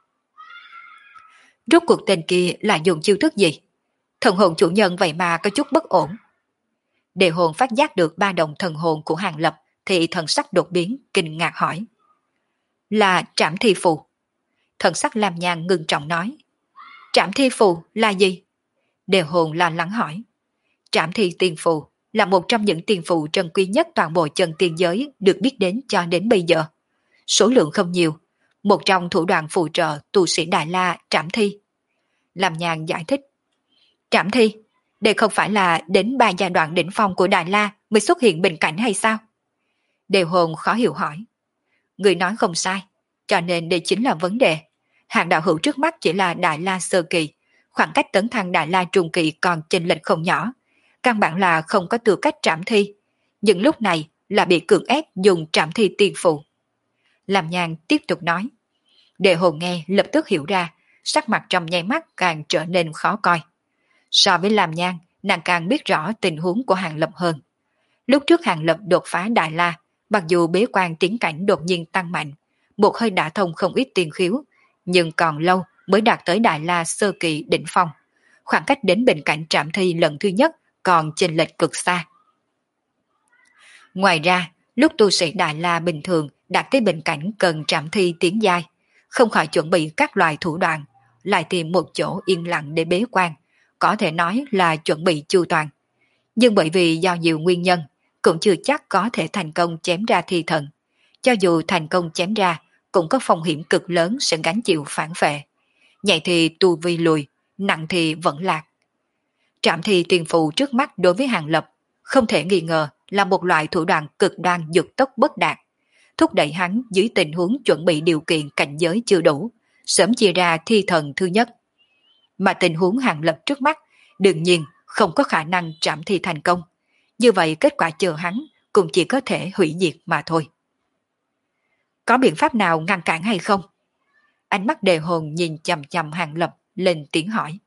A: Rốt cuộc tên kia là dùng chiêu thức gì? Thần hồn chủ nhân vậy mà có chút bất ổn. Đề Hồn phát giác được ba đồng thần hồn của Hàng Lập thì thần sắc đột biến, kinh ngạc hỏi. Là trảm thi phù. Thần sắc Lam Nhan ngưng trọng nói. Trảm thi phù là gì? Đề Hồn lo lắng hỏi. Trảm thi tiên phù là một trong những tiên phù trân quý nhất toàn bộ chân tiên giới được biết đến cho đến bây giờ. Số lượng không nhiều, một trong thủ đoạn phù trợ tu sĩ Đại La trảm thi. Lam Nhan giải thích. Trảm thi, đây không phải là đến 3 giai đoạn đỉnh phong của Đại La mới xuất hiện bình cảnh hay sao? Đề Hồn khó hiểu hỏi. Người nói không sai, cho nên đây chính là vấn đề. Hạng đạo hữu trước mắt chỉ là Đại La sơ kỳ, khoảng cách tấn thăng Đại La trung kỳ còn chênh lệch không nhỏ, căn bản là không có tư cách trảm thi, nhưng lúc này là bị cưỡng ép dùng trảm thi tiên phù. Lam Nhan tiếp tục nói. Đề Hồn nghe lập tức hiểu ra, sắc mặt trong nháy mắt càng trở nên khó coi. So với Lam Nhan, nàng càng biết rõ tình huống của Hàng Lập hơn. Lúc trước Hàng Lập đột phá Đại La, mặc dù bế quan tiến cảnh đột nhiên tăng mạnh, một hơi đã thông không ít tiền khiếu, nhưng còn lâu mới đạt tới Đại La sơ kỳ đỉnh phong. Khoảng cách đến bình cảnh trảm thi lần thứ nhất còn chênh lệch cực xa. Ngoài ra, lúc tu sĩ Đại La bình thường đạt tới bình cảnh cần trảm thi tiến giai, không khỏi chuẩn bị các loại thủ đoạn, lại tìm một chỗ yên lặng để bế quan, có thể nói là chuẩn bị chu toàn. Nhưng bởi vì do nhiều nguyên nhân, cũng chưa chắc có thể thành công chém ra thi thần. Cho dù thành công chém ra, cũng có phong hiểm cực lớn sẽ gánh chịu phản phệ. Nhẹ thì tu vi lùi, nặng thì vẫn lạc. Trảm thi tiền phù trước mắt đối với Hàng Lập, không thể nghi ngờ là một loại thủ đoạn cực đoan dược tốc bất đạt, thúc đẩy hắn dưới tình huống chuẩn bị điều kiện cảnh giới chưa đủ, sớm chia ra thi thần thứ nhất. Mà tình huống Hàng Lập trước mắt, đương nhiên không có khả năng trảm thi thành công. Như vậy kết quả chờ hắn cũng chỉ có thể hủy diệt mà thôi. có biện pháp nào ngăn cản hay không? Ánh mắt Đề Hồn nhìn chằm chằm Hàng Lập, lên tiếng hỏi.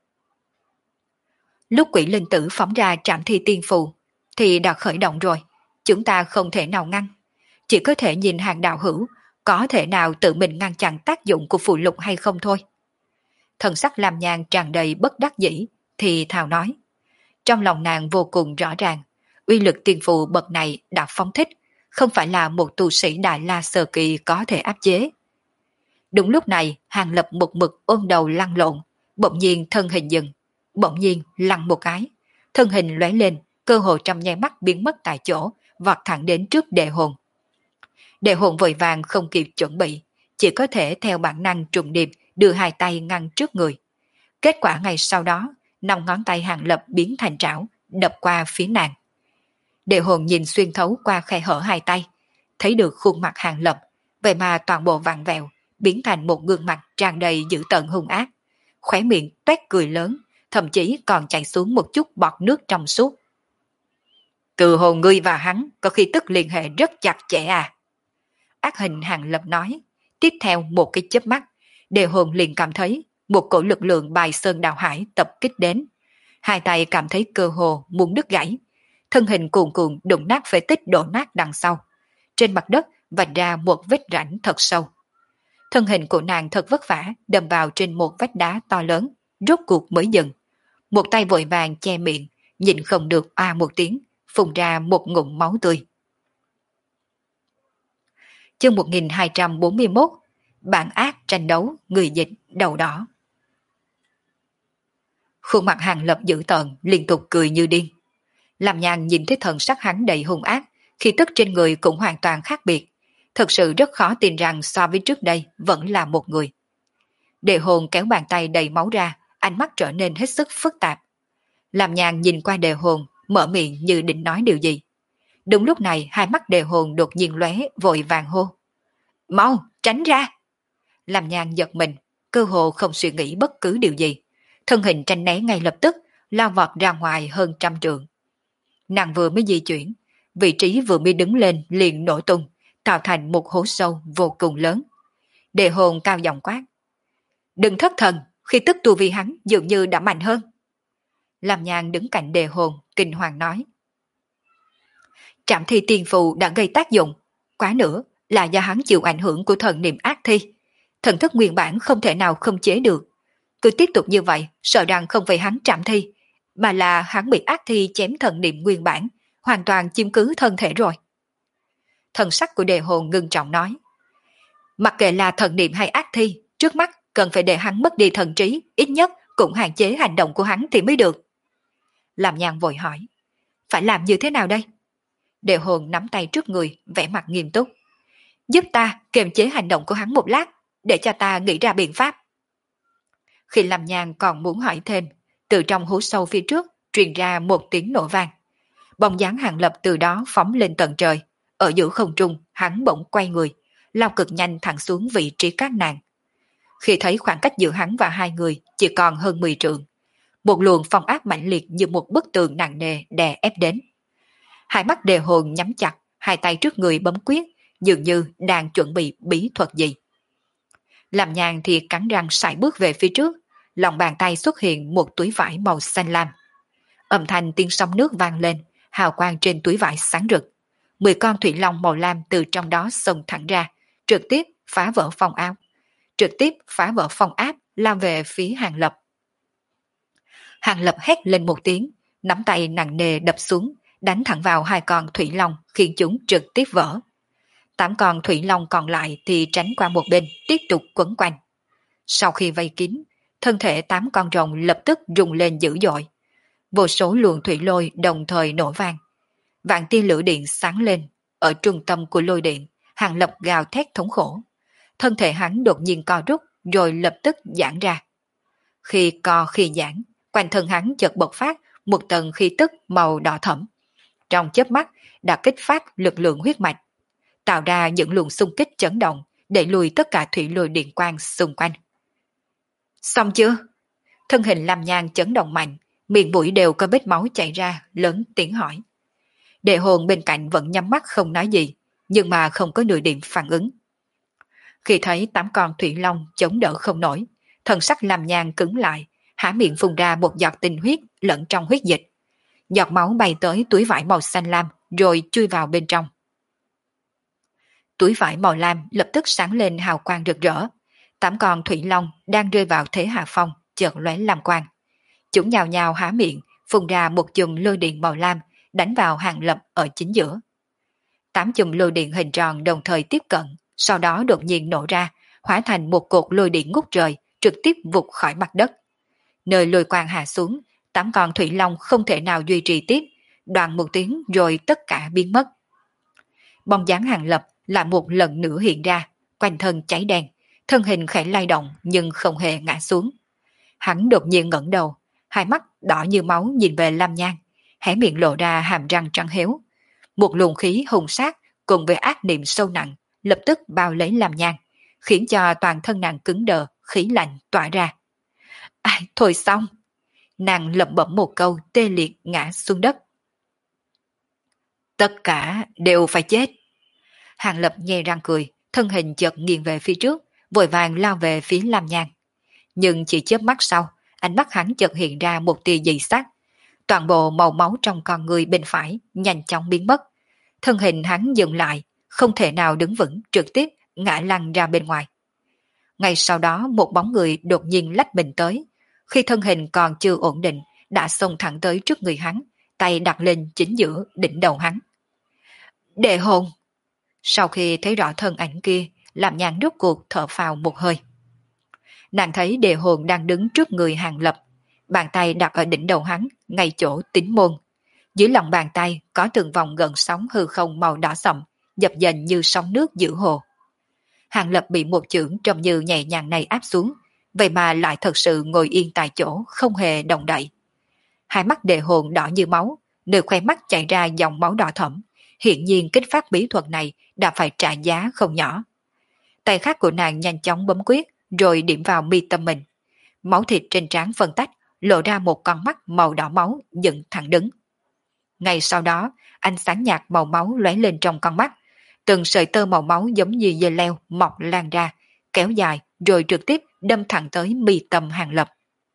A: Lúc quỷ linh tử phóng ra trảm thi tiên phù, thì đã khởi động rồi, chúng ta không thể nào ngăn. Chỉ có thể nhìn Hàng đạo hữu, có thể nào tự mình ngăn chặn tác dụng của phù lục hay không thôi. Thần sắc Lam Nhan tràn đầy bất đắc dĩ, thì thào nói. Trong lòng nàng vô cùng rõ ràng, uy lực tiên phù bậc này đã phóng thích, không phải là một tu sĩ Đại La sơ kỳ có thể áp chế. Đúng lúc này, Hàng Lập một mực ôm đầu lăn lộn, bỗng nhiên thân hình dừng, bỗng nhiên lăn một cái, thân hình lóe lên, cơ hồ trong nháy mắt biến mất tại chỗ, vọt thẳng đến trước Đệ Hồn. Đệ Hồn vội vàng không kịp chuẩn bị, chỉ có thể theo bản năng trùng điệp đưa hai tay ngăn trước người. Kết quả ngày sau đó, 5 ngón tay Hàng Lập biến thành trảo, đập qua phía nàng. Đệ Hồn nhìn xuyên thấu qua khe hở hai tay, thấy được khuôn mặt Hàng Lập, vậy mà toàn bộ vặn vẹo, biến thành một gương mặt tràn đầy dữ tợn hung ác, khóe miệng toét cười lớn, thậm chí còn chảy xuống một chút bọt nước trong suốt. Từ hồ ngươi và hắn có khi tức liên hệ rất chặt chẽ à? Ác hình Hàng Lập nói. Tiếp theo một cái chớp mắt, Đệ Hồn liền cảm thấy một cổ lực lượng bài sơn đào hải tập kích đến. Hai tay cảm thấy cơ hồ muốn đứt gãy, thân hình cuồn cuộn đụng nát phế tích đổ nát đằng sau. Trên mặt đất vạch ra một vết rãnh thật sâu. Thân hình của nàng thật vất vả đâm vào trên một vách đá to lớn, rốt cuộc mới dừng. Một tay vội vàng che miệng, nhìn không được a một tiếng, phun ra một ngụm máu tươi. Chương 1241, bản ác tranh đấu, người dịch đầu đỏ. Khuôn mặt Hàng Lập dữ tợn, liên tục cười như điên. Làm Nhan nhìn thấy thần sắc hắn đầy hung ác, khí tức trên người cũng hoàn toàn khác biệt. Thật sự rất khó tin rằng so với trước đây vẫn là một người. Đệ Hồn kéo bàn tay đầy máu ra, ánh mắt trở nên hết sức phức tạp. Làm Nhan nhìn qua Đệ Hồn, mở miệng như định nói điều gì. Đúng lúc này hai mắt Đệ Hồn đột nhiên lóe, vội vàng hô. Mau, tránh ra! Làm Nhan giật mình, cơ hồ không suy nghĩ bất cứ điều gì. Thân hình tranh né ngay lập tức, lao vọt ra ngoài hơn 100 trượng. Nàng vừa mới di chuyển, vị trí vừa mới đứng lên liền nổ tung, tạo thành một hố sâu vô cùng lớn. Đệ Hồn cao giọng quát. Đừng thất thần, khi tức tu vi hắn dường như đã mạnh hơn. Làm Nhan đứng cạnh Đệ Hồn, kinh hoàng nói. Trảm thi tiên phù đã gây tác dụng, quá nữa là do hắn chịu ảnh hưởng của thần niệm ác thi. Thần thức nguyên bản không thể nào không chế được. Cứ tiếp tục như vậy, sợ rằng không phải hắn trảm thi, mà là hắn bị ác thi chém thần niệm nguyên bản, hoàn toàn chiếm cứ thân thể rồi. Thần sắc của Đệ Hồn ngưng trọng nói. Mặc kệ là thần niệm hay ác thi, trước mắt cần phải để hắn mất đi thần trí, ít nhất cũng hạn chế hành động của hắn thì mới được. Làm Nhan vội hỏi. Phải làm như thế nào đây? Đệ Hồn nắm tay trước người, vẻ mặt nghiêm túc. Giúp ta kiềm chế hành động của hắn một lát, để cho ta nghĩ ra biện pháp. Khi Lâm Nhan còn muốn hỏi thêm, từ trong hố sâu phía trước truyền ra một tiếng nổ vang. Bóng dáng Hàng Lập từ đó phóng lên tận trời. Ở giữa không trung, hắn bỗng quay người, lao cực nhanh thẳng xuống vị trí các nàng. Khi thấy khoảng cách giữa hắn và hai người chỉ còn hơn 10 trượng, một luồng phong áp mãnh liệt như một bức tường nặng nề đè ép đến. Hai mắt Đệ Hồn nhắm chặt, hai tay trước người bấm quyết, dường như đang chuẩn bị bí thuật gì. Làm Nhàn thì cắn răng sải bước về phía trước, lòng bàn tay xuất hiện một túi vải màu xanh lam. Âm thanh tiếng sóng nước vang lên, hào quang trên túi vải sáng rực. 10 con thủy long màu lam từ trong đó xông thẳng ra, trực tiếp phá vỡ phong áp, lao về phía Hàng Lập. Hàng Lập hét lên một tiếng, nắm tay nặng nề đập xuống, đánh thẳng vào 2 con thủy long khiến chúng trực tiếp vỡ. 8 con thủy long còn lại thì tránh qua một bên, tiếp tục quấn quanh. Sau khi vây kín, thân thể 8 con rồng lập tức rung lên dữ dội. Vô số luồng thủy lôi đồng thời nổ vang. Vạn tia lửa điện sáng lên, ở trung tâm của lôi điện, Hàng Lập gào thét thống khổ. Thân thể hắn đột nhiên co rút, rồi lập tức giãn ra. Khi co khi giãn, quanh thân hắn chợt bộc phát một tầng khí tức màu đỏ thẫm. Trong chớp mắt đã kích phát lực lượng huyết mạch, tạo ra những luồng xung kích chấn động, đẩy lùi tất cả thủy lôi điện quang xung quanh. Xong chưa? Thân hình Lam Nhan chấn động mạnh, miệng mũi đều có vết máu chảy ra, lớn tiếng hỏi. Đệ Hồn bên cạnh vẫn nhắm mắt không nói gì, nhưng mà không có nửa điểm phản ứng. Khi thấy 8 con thủy long chống đỡ không nổi, thần sắc làm nhàn cứng lại, há miệng phun ra một giọt tinh huyết lẫn trong huyết dịch. Giọt máu bay tới túi vải màu xanh lam rồi chui vào bên trong. Túi vải màu lam lập tức sáng lên hào quang rực rỡ. 8 con thủy long đang rơi vào thế hạ phong, chợt lóe lam quang. Chúng nhào nhào há miệng, phun ra một chùm lôi điện màu lam, đánh vào Hàng Lập ở chính giữa. 8 chùm lôi điện hình tròn đồng thời tiếp cận, sau đó đột nhiên nổ ra, hóa thành một cột lôi điện ngút trời, trực tiếp vụt khỏi mặt đất. Nơi lôi quang hạ xuống, 8 con thủy long không thể nào duy trì tiếp, đoạn một tiếng rồi tất cả biến mất. Bóng dáng Hàng Lập lại một lần nữa hiện ra, quanh thân cháy đen, thân hình khẽ lay động nhưng không hề ngã xuống. Hắn đột nhiên ngẩng đầu, hai mắt đỏ như máu nhìn về Lam Nhan, hé miệng lộ ra hàm răng trắng héo. Một luồng khí hung sát cùng với ác niệm sâu nặng lập tức bao lấy Lam Nhan, khiến cho toàn thân nàng cứng đờ, khí lạnh tỏa ra. Ai, thôi xong. Nàng lẩm bẩm một câu tê liệt ngã xuống đất. Tất cả đều phải chết. Hàng Lập nhe răng cười, thân hình chợt nghiêng về phía trước, vội vàng lao về phía Lam Nhan. Nhưng chỉ chớp mắt sau, ánh mắt hắn chợt hiện ra một tia dị sắc. Toàn bộ màu máu trong con người bên phải nhanh chóng biến mất. Thân hình hắn dừng lại, không thể nào đứng vững, trực tiếp ngã lăn ra bên ngoài. Ngay sau đó một bóng người đột nhiên lách mình tới. Khi thân hình còn chưa ổn định, đã xông thẳng tới trước người hắn, tay đặt lên chính giữa đỉnh đầu hắn. Đệ hồn! Sau khi thấy rõ thân ảnh kia, Lam Nhan rốt cuộc thở phào một hơi. Nàng thấy Đệ hồn đang đứng trước người Hàng Lập, bàn tay đặt ở đỉnh đầu hắn, ngay chỗ tính môn. Dưới lòng bàn tay có từng vòng gần sóng hư không màu đỏ sậm, dập dềnh như sóng nước giữa hồ. Hàng Lập bị một chưởng trông như nhẹ nhàng này áp xuống, vậy mà lại thật sự ngồi yên tại chỗ, không hề động đậy. Hai mắt Đệ hồn đỏ như máu, nơi khoe mắt chảy ra dòng máu đỏ thẫm, hiện nhiên kích phát bí thuật này đã phải trả giá không nhỏ. Tay khác của nàng nhanh chóng bấm quyết, rồi điểm vào mi tâm mình. Máu thịt trên trán phân tách, lộ ra một con mắt màu đỏ máu dựng thẳng đứng. Ngay sau đó, ánh sáng nhạt màu máu lóe lên trong con mắt. Từng sợi tơ màu máu giống như dây leo mọc lan ra, kéo dài rồi trực tiếp đâm thẳng tới mi tâm Hàng Lập.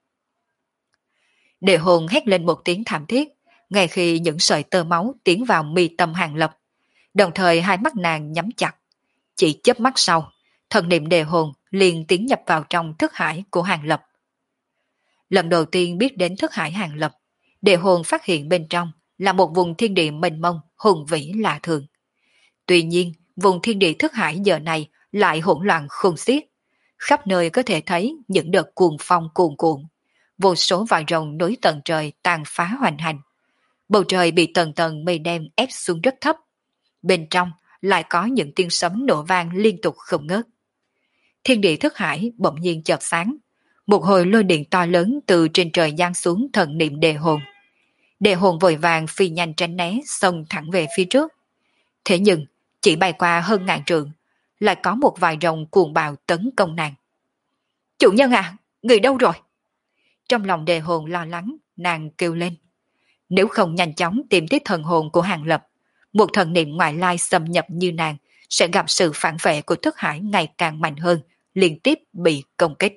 A: Đệ hồn hét lên một tiếng thảm thiết, ngay khi những sợi tơ máu tiến vào mi tâm Hàng Lập. Đồng thời hai mắt nàng nhắm chặt. Chỉ chớp mắt sau, thần niệm Đệ hồn liền tiến nhập vào trong thức hải của Hàng Lập. Lần đầu tiên biết đến thức hải Hàng Lập, Đệ hồn phát hiện bên trong là một vùng thiên địa mênh mông, hùng vĩ lạ thường. Tuy nhiên, vùng thiên địa thức hải giờ này lại hỗn loạn khôn xiết. Khắp nơi có thể thấy những đợt cuồng phong cuồn cuộn. Vô số vòi rồng nối tầng trời tàn phá hoành hành. Bầu trời bị tầng tầng mây đen ép xuống rất thấp. Bên trong lại có những tiếng sấm nổ vang liên tục không ngớt. Thiên địa thức hải bỗng nhiên chợt sáng. Một hồi lôi điện to lớn từ trên trời giáng xuống thần niệm Đệ hồn. Đệ hồn vội vàng phi nhanh tránh né, xông thẳng về phía trước. Thế nhưng, chỉ bay qua hơn ngàn trượng, lại có một vài rồng cuồng bạo tấn công nàng. Chủ nhân à, người đâu rồi? Trong lòng Đệ hồn lo lắng, nàng kêu lên. Nếu không nhanh chóng tìm tiếp thần hồn của Hàng Lập, một thần niệm ngoại lai xâm nhập như nàng sẽ gặp sự phản vệ của thức hải ngày càng mạnh hơn, liên tiếp bị công kích.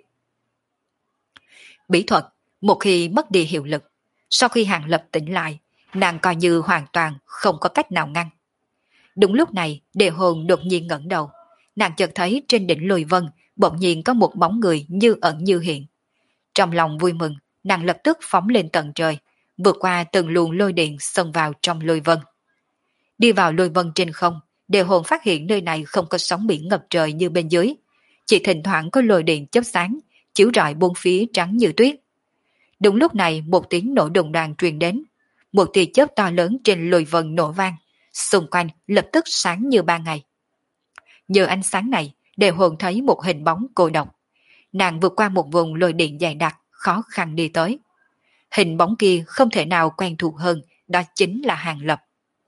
A: Bí thuật, một khi mất đi hiệu lực, sau khi Hàng Lập tỉnh lại, nàng coi như hoàn toàn không có cách nào ngăn. Đúng lúc này, Đệ hồn đột nhiên ngẩng đầu, nàng chợt thấy trên đỉnh lôi vân bỗng nhiên có một bóng người như ẩn như hiện. Trong lòng vui mừng, nàng lập tức phóng lên tận trời, vượt qua từng luồng lôi điện xông vào trong lôi vân. Đi vào lôi vân trên không, Đệ hồn phát hiện nơi này không có sóng biển ngập trời như bên dưới, chỉ thỉnh thoảng có lôi điện chớp sáng, chiếu rọi bốn phía trắng như tuyết. Đúng lúc này một tiếng nổ đùng đoàng truyền đến, một tia chớp to lớn trên lôi vân nổ vang, xung quanh lập tức sáng như ban ngày. Nhờ ánh sáng này, Đệ hồn thấy một hình bóng cô độc. Nàng vượt qua một vùng lôi điện dày đặc, khó khăn đi tới. Hình bóng kia không thể nào quen thuộc hơn, đó chính là Hàng Lập.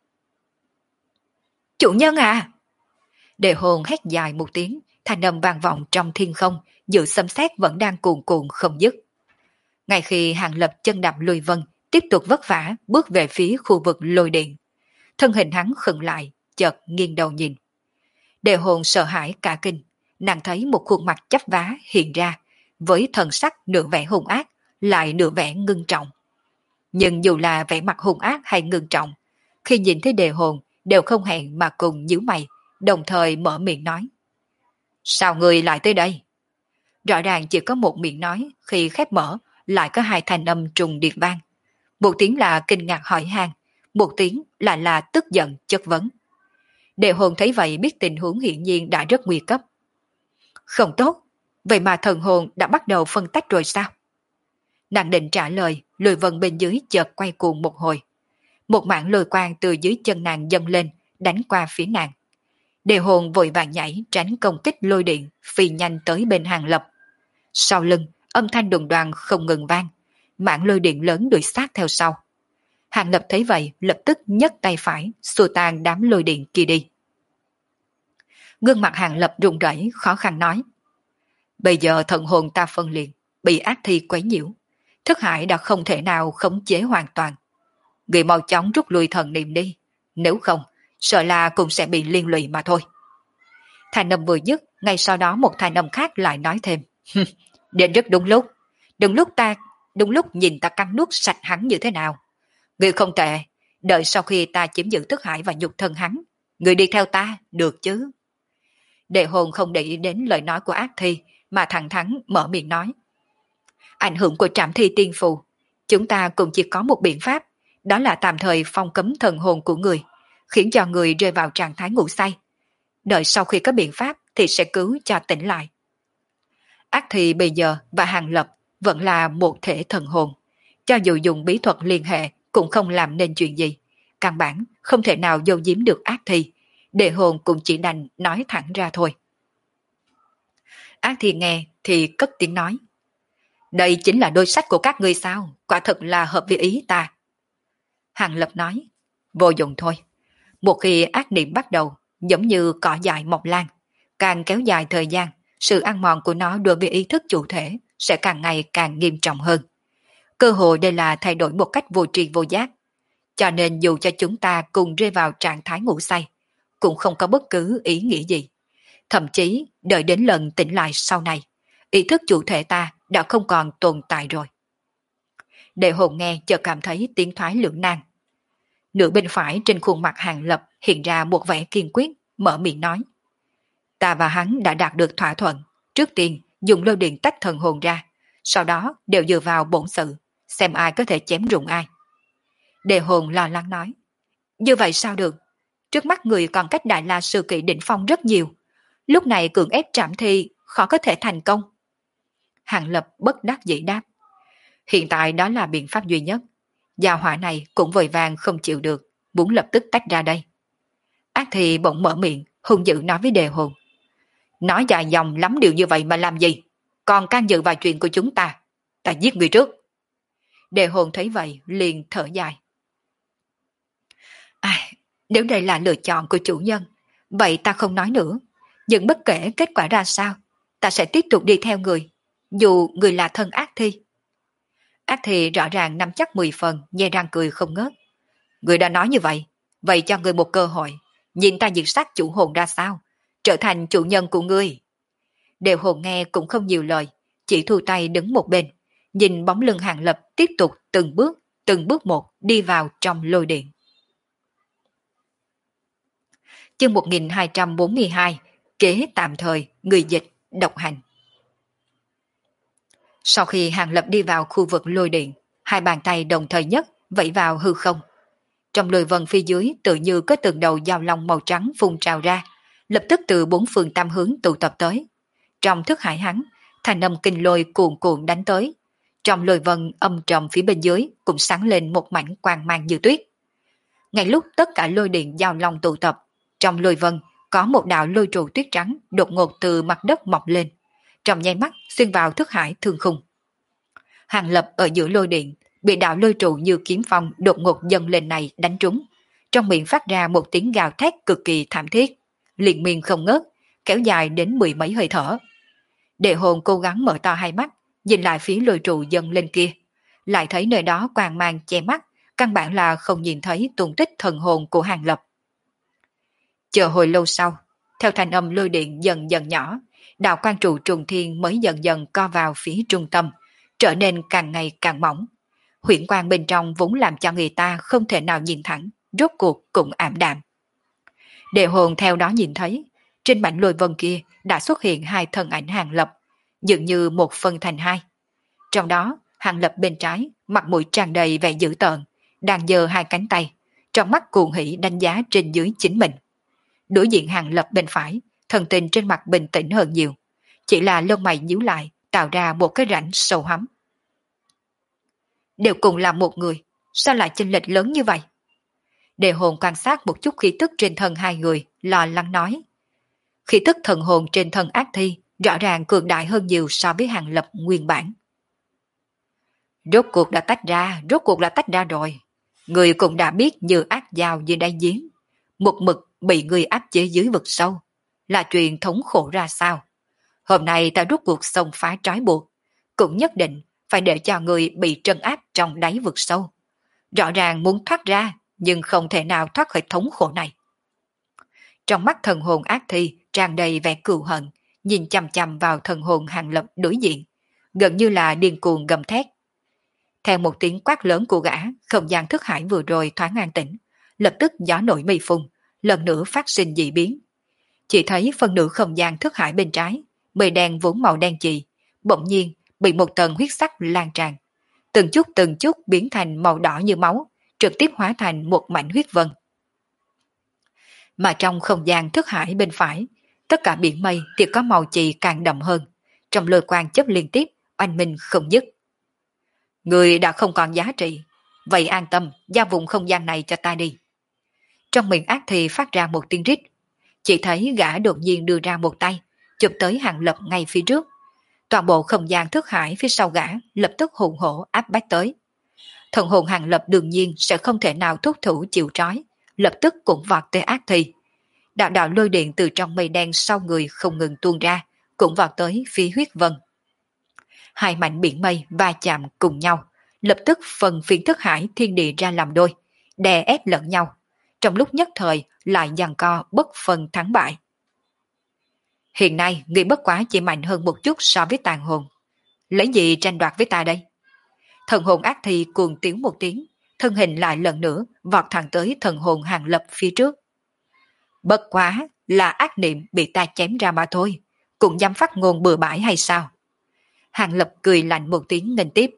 A: Chủ nhân à! Đệ hồn hét dài một tiếng, thanh âm vang vọng trong thiên không, giữa xâm xét vẫn đang cuồn cuộn không dứt. Ngay khi Hàng Lập chân đạp lùi vân, tiếp tục vất vả bước về phía khu vực lôi điện. Thân hình hắn khựng lại, chợt nghiêng đầu nhìn. Đệ hồn sợ hãi cả kinh, nàng thấy một khuôn mặt chấp vá hiện ra, với thần sắc nửa vẻ hung ác, lại nửa vẻ ngưng trọng. Nhưng dù là vẻ mặt hung ác hay ngưng trọng, khi nhìn thấy Đề Hồn đều không hẹn mà cùng nhíu mày, đồng thời mở miệng nói. Sao người lại tới đây? Rõ ràng chỉ có một miệng nói, khi khép mở lại có hai thanh âm trùng điệp vang. Một tiếng là kinh ngạc hỏi han, một tiếng là tức giận chất vấn. Đề Hồn thấy vậy biết tình huống hiển nhiên đã rất nguy cấp. Không tốt, vậy mà thần hồn đã bắt đầu phân tách rồi sao? Nàng định trả lời, lôi vân bên dưới chợt quay cuồng một hồi. Một mảng lôi quang từ dưới chân nàng dâng lên, đánh qua phía nàng. Đề Hồn vội vàng nhảy tránh công kích lôi điện, phi nhanh tới bên Hàng Lập. Sau lưng, âm thanh đùng đoàng không ngừng vang, mảng lôi điện lớn đuổi sát theo sau. Hàng Lập thấy vậy, lập tức nhấc tay phải, xua tan đám lôi điện kia đi. Gương mặt Hàng Lập run rẩy, khó khăn nói. Bây giờ thần hồn ta phân liệt, bị ác thi quấy nhiễu. Thức hải đã không thể nào khống chế hoàn toàn. Người mau chóng rút lui thần niệm đi, nếu không, sợ là cũng sẽ bị liên lụy mà thôi. Thanh âm vừa dứt, ngay sau đó một thanh âm khác lại nói thêm. Đến rất đúng lúc, đúng lúc nhìn ta cắn nuốt sạch hắn như thế nào. Người không tệ, đợi sau khi ta chiếm giữ thức hải và nhục thân hắn, người đi theo ta, được chứ? Đệ Hồn không để ý đến lời nói của ác thi, mà thẳng thắn mở miệng nói. Ảnh hưởng của trảm thi tiên phù, chúng ta cũng chỉ có một biện pháp, đó là tạm thời phong cấm thần hồn của người, khiến cho người rơi vào trạng thái ngủ say. Đợi sau khi có biện pháp thì sẽ cứu cho tỉnh lại. Ác thi bây giờ và Hàng Lập vẫn là một thể thần hồn, cho dù dùng bí thuật liên hệ cũng không làm nên chuyện gì, căn bản không thể nào giấu giếm được ác thi. Đệ Hồn cũng chỉ đành nói thẳng ra thôi. Ác thi nghe thì cất tiếng nói. Đây chính là đôi sách của các ngươi sao, quả thật là hợp với ý ta. Hàng Lập nói, vô dụng thôi. Một khi ác niệm bắt đầu, giống như cỏ dại mọc lan, càng kéo dài thời gian, sự ăn mòn của nó đối với ý thức chủ thể sẽ càng ngày càng nghiêm trọng hơn. Cơ hội đây là thay đổi một cách vô tri vô giác. Cho nên dù cho chúng ta cùng rơi vào trạng thái ngủ say, cũng không có bất cứ ý nghĩa gì. Thậm chí, đợi đến lần tỉnh lại sau này, ý thức chủ thể ta đã không còn tồn tại rồi. Đệ Hồn nghe chợt cảm thấy tiếng thoái lưỡng nan. Nửa bên phải trên khuôn mặt Hàng Lập hiện ra một vẻ kiên quyết, mở miệng nói. Ta và hắn đã đạt được thỏa thuận, trước tiên dùng lôi điện tách thần hồn ra, sau đó đều dựa vào bổn sự, xem ai có thể chém rụng ai. Đệ Hồn lo lắng nói. Như vậy sao được? Trước mắt người còn cách Đại La Sư Kỵ đỉnh phong rất nhiều. Lúc này cưỡng ép trảm thi khó có thể thành công. Hàng Lập bất đắc dĩ đáp. Hiện tại đó là biện pháp duy nhất. Gia hỏa này cũng vội vàng không chịu được, muốn lập tức tách ra đây. Ác thì bỗng mở miệng, hung dữ nói với Đề Hồn. Nói dài dòng lắm điều như vậy mà làm gì? Còn can dự vào chuyện của chúng ta. Ta giết người trước. Đề Hồn thấy vậy liền thở dài. Nếu đây là lựa chọn của chủ nhân, vậy ta không nói nữa. Nhưng bất kể kết quả ra sao, ta sẽ tiếp tục đi theo người, dù người là thân ác thi. Ác thi rõ ràng nắm chắc 10 phần, nhe răng cười không ngớt. Người đã nói như vậy cho người một cơ hội, nhìn ta diệt sát chủ hồn ra sao, trở thành chủ nhân của ngươi. Đều Hồn nghe cũng không nhiều lời, chỉ thu tay đứng một bên, nhìn bóng lưng Hàng Lập tiếp tục từng bước một đi vào trong lôi điện. Chương 1242, kế tạm thời, người dịch, độc hành. Sau khi Hàng Lập đi vào khu vực lôi điện, hai bàn tay đồng thời nhất vẫy vào hư không. Trong lôi vân phía dưới tự như có từng đầu dao long màu trắng phun trào ra, lập tức từ bốn phương tam hướng tụ tập tới. Trong thức hải hắn, thanh âm kinh lôi cuồn cuộn đánh tới. Trong lôi vân âm trầm phía bên dưới cũng sáng lên một mảnh quang mang như tuyết. Ngay lúc tất cả lôi điện dao long tụ tập, trong lôi vân có một đạo lôi trụ tuyết trắng đột ngột từ mặt đất mọc lên, trong nháy mắt xuyên vào thức hải thương khung. Hàng Lập ở giữa lôi điện bị đạo lôi trụ như kiếm phong đột ngột dâng lên này đánh trúng, trong miệng phát ra một tiếng gào thét cực kỳ thảm thiết, liên miên không ngớt, kéo dài đến 10 mấy hơi thở. Đệ Hồn cố gắng mở to hai mắt, nhìn lại phía lôi trụ dâng lên kia, lại thấy nơi đó quang mang che mắt, căn bản là không nhìn thấy tung tích thần hồn của Hàng Lập. Chờ hồi lâu sau, theo thanh âm lôi điện dần dần nhỏ, đạo quan trụ trùng thiên mới dần dần co vào phía trung tâm, trở nên càng ngày càng mỏng. Huyễn quang bên trong vốn làm cho người ta không thể nào nhìn thẳng, rốt cuộc cũng ảm đạm. Đệ hồn theo đó nhìn thấy, trên mảnh lôi vân kia đã xuất hiện hai thân ảnh Hàng Lập, dường như một phân thành hai. Trong đó, Hàng Lập bên trái, mặt mũi tràn đầy vẻ dữ tợn, đang giơ hai cánh tay, trong mắt cuồng hỉ đánh giá trên dưới chính mình. Đối diện Hàng Lập bên phải, thần tình trên mặt bình tĩnh hơn nhiều, chỉ là lông mày nhíu lại, tạo ra một cái rãnh sâu hắm. Đều cùng là một người, sao lại chênh lệch lớn như vậy? Đệ hồn quan sát một chút khí tức trên thân hai người, lo lắng nói. Khí tức thần hồn trên thân ác thi rõ ràng cường đại hơn nhiều so với Hàng Lập nguyên bản. Rốt cuộc đã tách ra rồi. Người cũng đã biết như ác dao như đáy giếng, một mực bị người áp chế dưới vực sâu, là chuyện thống khổ ra sao. Hôm nay ta rốt cuộc xông phá trói buộc, cũng nhất định phải để cho người bị trấn áp trong đáy vực sâu. Rõ ràng muốn thoát ra, nhưng không thể nào thoát khỏi thống khổ này. Trong mắt thần hồn ác thi tràn đầy vẻ cừu hận, nhìn chằm chằm vào thần hồn Hàng Lập đối diện, gần như là điên cuồng gầm thét. Theo một tiếng quát lớn của gã, không gian thức hải vừa rồi thoáng an tĩnh, lập tức gió nổi mây phun, lần nữa phát sinh dị biến. Chỉ thấy phần nửa không gian thức hải bên trái, mây đen vốn màu đen chì, bỗng nhiên bị một tầng huyết sắc lan tràn, từng chút biến thành màu đỏ như máu, trực tiếp hóa thành một mảnh huyết vân. Mà trong không gian thức hải bên phải, tất cả biển mây thì có màu chì càng đậm hơn, trong lôi quang chớp liên tiếp, oanh minh không dứt. Người đã không còn giá trị, vậy an tâm, giao vùng không gian này cho ta đi. Trong miệng ác thì phát ra một tiếng rít, chỉ thấy gã đột nhiên đưa ra một tay, chụp tới Hàng Lập ngay phía trước. Toàn bộ không gian thức hải phía sau gã lập tức hùng hổ áp bách tới. Thần hồn Hàng Lập đương nhiên sẽ không thể nào thúc thủ chịu trói, lập tức cũng vọt tới ác thi. Đạo đạo lôi điện từ trong mây đen sau người không ngừng tuôn ra, cũng vọt tới phía huyết vân. Hai mảnh biển mây va chạm cùng nhau, lập tức phần phiến thức hải thiên địa ra làm đôi, đè ép lẫn nhau. Trong lúc nhất thời lại giằng co bất phân thắng bại. Hiện nay người bất quá chỉ mạnh hơn một chút so với tàn hồn. Lấy gì tranh đoạt với ta đây? Thần hồn ác thi cuồng tiếu một tiếng, thân hình lại lần nữa vọt thẳng tới thần hồn Hàng Lập phía trước. Bất quá là ác niệm bị ta chém ra mà thôi, cũng dám phát ngôn bừa bãi hay sao? Hàng Lập cười lạnh một tiếng nên tiếp.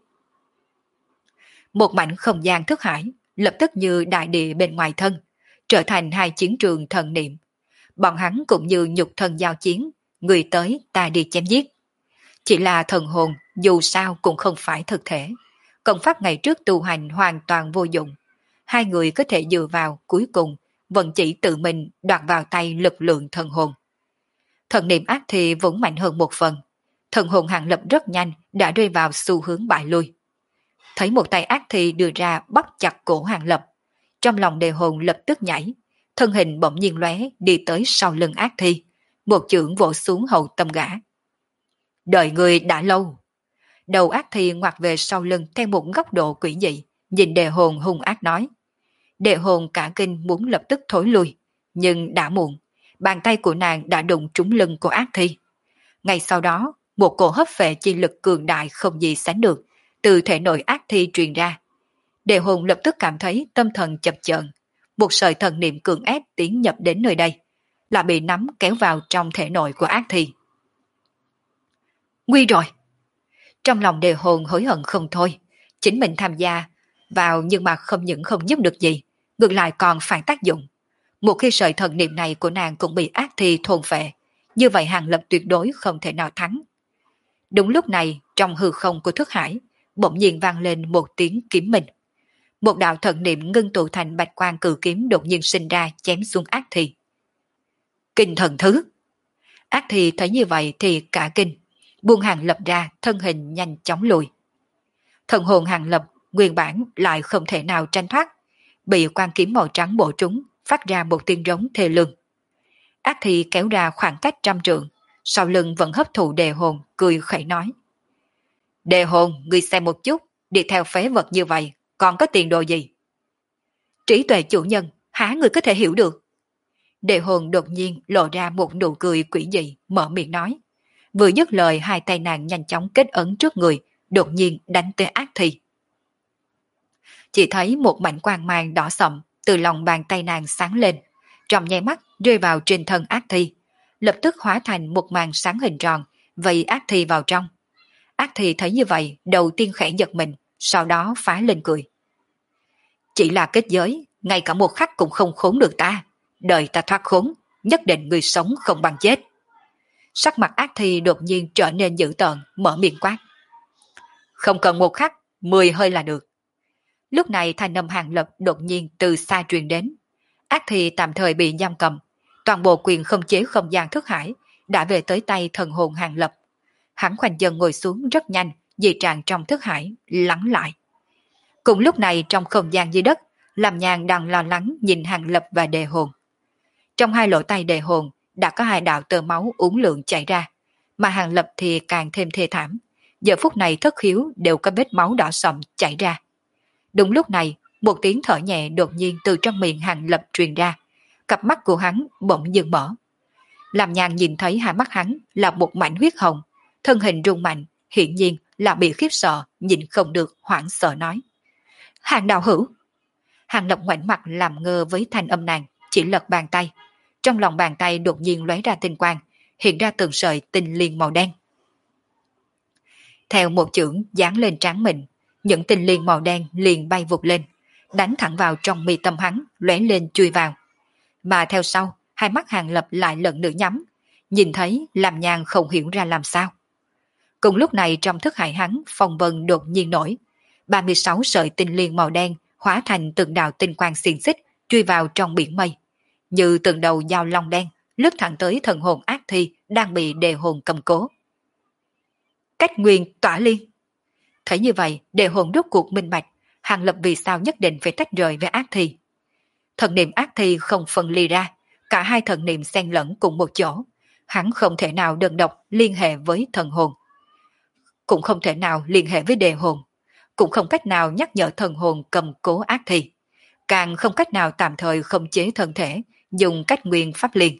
A: Một mảnh không gian thức hải lập tức như đại địa bên ngoài thân, trở thành hai chiến trường thần niệm. Bọn hắn cũng như nhục thân giao chiến, người tới ta đi chém giết. Chỉ là thần hồn dù sao cũng không phải thực thể, công pháp ngày trước tu hành hoàn toàn vô dụng. Hai người có thể dựa vào cuối cùng vẫn chỉ tự mình đoạt vào tay lực lượng thần hồn. Thần niệm ác thì vẫn mạnh hơn một phần. Thần hồn Hàng Lập rất nhanh đã rơi vào xu hướng bại lui. Thấy một tay ác thì đưa ra bóp chặt cổ Hàng Lập. Trong lòng đề hồn lập tức nhảy, thân hình bỗng nhiên lóe đi tới sau lưng ác thi, một chưởng vỗ xuống hậu tâm gã. Đợi người đã lâu. Đầu ác thi ngoặt về sau lưng theo một góc độ quỷ dị, nhìn đề hồn hung ác nói. Đề hồn cả kinh muốn lập tức thối lui, nhưng đã muộn, bàn tay của nàng đã đụng trúng lưng của ác thi. Ngay sau đó, một cổ hấp phệ chi lực cường đại không gì sánh được, từ thể nội ác thi truyền ra. Đề hồn lập tức cảm thấy tâm thần chập chờn, một sợi thần niệm cường ép tiến nhập đến nơi đây, là bị nắm kéo vào trong thể nội của ác thi. Nguy rồi! Trong lòng đề hồn hối hận không thôi, chính mình tham gia vào nhưng mà không những không giúp được gì, ngược lại còn phản tác dụng. Một khi sợi thần niệm này của nàng cũng bị ác thi thôn phệ, như vậy Hàng Lập tuyệt đối không thể nào thắng. Đúng lúc này, trong hư không của thức hải, bỗng nhiên vang lên một tiếng kiếm minh. Một đạo thần niệm ngưng tụ thành bạch quang cự kiếm đột nhiên sinh ra chém xuống ác thi. Kinh thần thứ! Ác thi thấy như vậy thì cả kinh, buông Hàng Lập ra, thân hình nhanh chóng lùi. Thần hồn Hàng Lập nguyên bản lại không thể nào tranh thoát, bị quang kiếm màu trắng bổ trúng, phát ra một tiếng rống thê lương. Ác thi kéo ra khoảng cách 100 trượng, sau lưng vẫn hấp thụ đề hồn, cười khẩy nói. Đề hồn, ngươi xem một chút, đi theo phế vật như vậy, còn có tiền đồ gì? Trí tuệ chủ nhân, há người có thể hiểu được? Đề hồn đột nhiên lộ ra một nụ cười quỷ dị, mở miệng nói. Vừa dứt lời, hai tay nàng nhanh chóng kết ấn trước người, đột nhiên đánh tới ác thi. Chỉ thấy một mảnh quang mang đỏ sậm từ lòng bàn tay nàng sáng lên, trong nháy mắt rơi vào trên thân ác thi, lập tức hóa thành một màn sáng hình tròn, vây ác thi vào trong. Ác thi thấy như vậy, đầu tiên khẽ giật mình, sau đó phá lên cười. Chỉ là kết giới, ngay cả một khắc cũng không khốn được ta. Đời ta thoát khốn, nhất định người sống không bằng chết. Sắc mặt ác thi đột nhiên trở nên dữ tợn, mở miệng quát. Không cần một khắc, 10 hơi là được. Lúc này thanh âm Hàng Lập đột nhiên từ xa truyền đến. Ác thi tạm thời bị giam cầm, toàn bộ quyền không chế không gian thức hải đã về tới tay thần hồn Hàng Lập. Hắn khoanh chân ngồi xuống rất nhanh, dị trạng trong thức hải lắng lại. Cùng lúc này trong không gian dưới đất, Lam Nhan đang lo lắng nhìn Hàng Lập và đề hồn. Trong hai lỗ tay đề hồn đã có hai đạo tơ máu uốn lượn chảy ra, mà Hàng Lập thì càng thêm thê thảm. Giờ phút này thất khiếu đều có vết máu đỏ sậm chảy ra. Đúng lúc này, một tiếng thở nhẹ đột nhiên từ trong miệng Hàng Lập truyền ra. Cặp mắt của hắn bỗng dưng mở. Lam Nhan nhìn thấy hai mắt hắn là một mảnh huyết hồng, thân hình rung mạnh, hiển nhiên là bị khiếp sợ, nhìn không được, hoảng sợ nói. Hàng đạo hữu. Hàng Lập ngoảnh mặt làm ngơ với thanh âm nàng, chỉ lật bàn tay. Trong lòng bàn tay đột nhiên lóe ra tinh quang, hiện ra từng sợi tinh liên màu đen. Theo một chưởng giáng lên trán mình, những tinh liên màu đen liền bay vụt lên, đánh thẳng vào trong mi tâm hắn, lóe lên chui vào. Mà theo sau, hai mắt Hàng Lập lại lần nữa nhắm, nhìn thấy Lam Nhan không hiểu ra làm sao. Cùng lúc này trong thức hải hắn, phong vân đột nhiên nổi, 36 sợi tinh liên màu đen hóa thành từng đạo tinh quang xiềng xích chui vào trong biển mây, như từng đầu dao long đen lướt thẳng tới thần hồn ác thi đang bị đề hồn cầm cố. Cách nguyên tỏa liên. Thấy như vậy, đề hồn rốt cuộc minh bạch, Hàng Lập vì sao nhất định phải tách rời với ác thi. Thần niệm ác thi không phân ly ra, cả hai thần niệm xen lẫn cùng một chỗ, hắn không thể nào đơn độc liên hệ với thần hồn, cũng không thể nào liên hệ với đề hồn, cũng không cách nào nhắc nhở thần hồn cầm cố ác thi, càng không cách nào tạm thời khống chế thân thể, dùng cách nguyên pháp liên.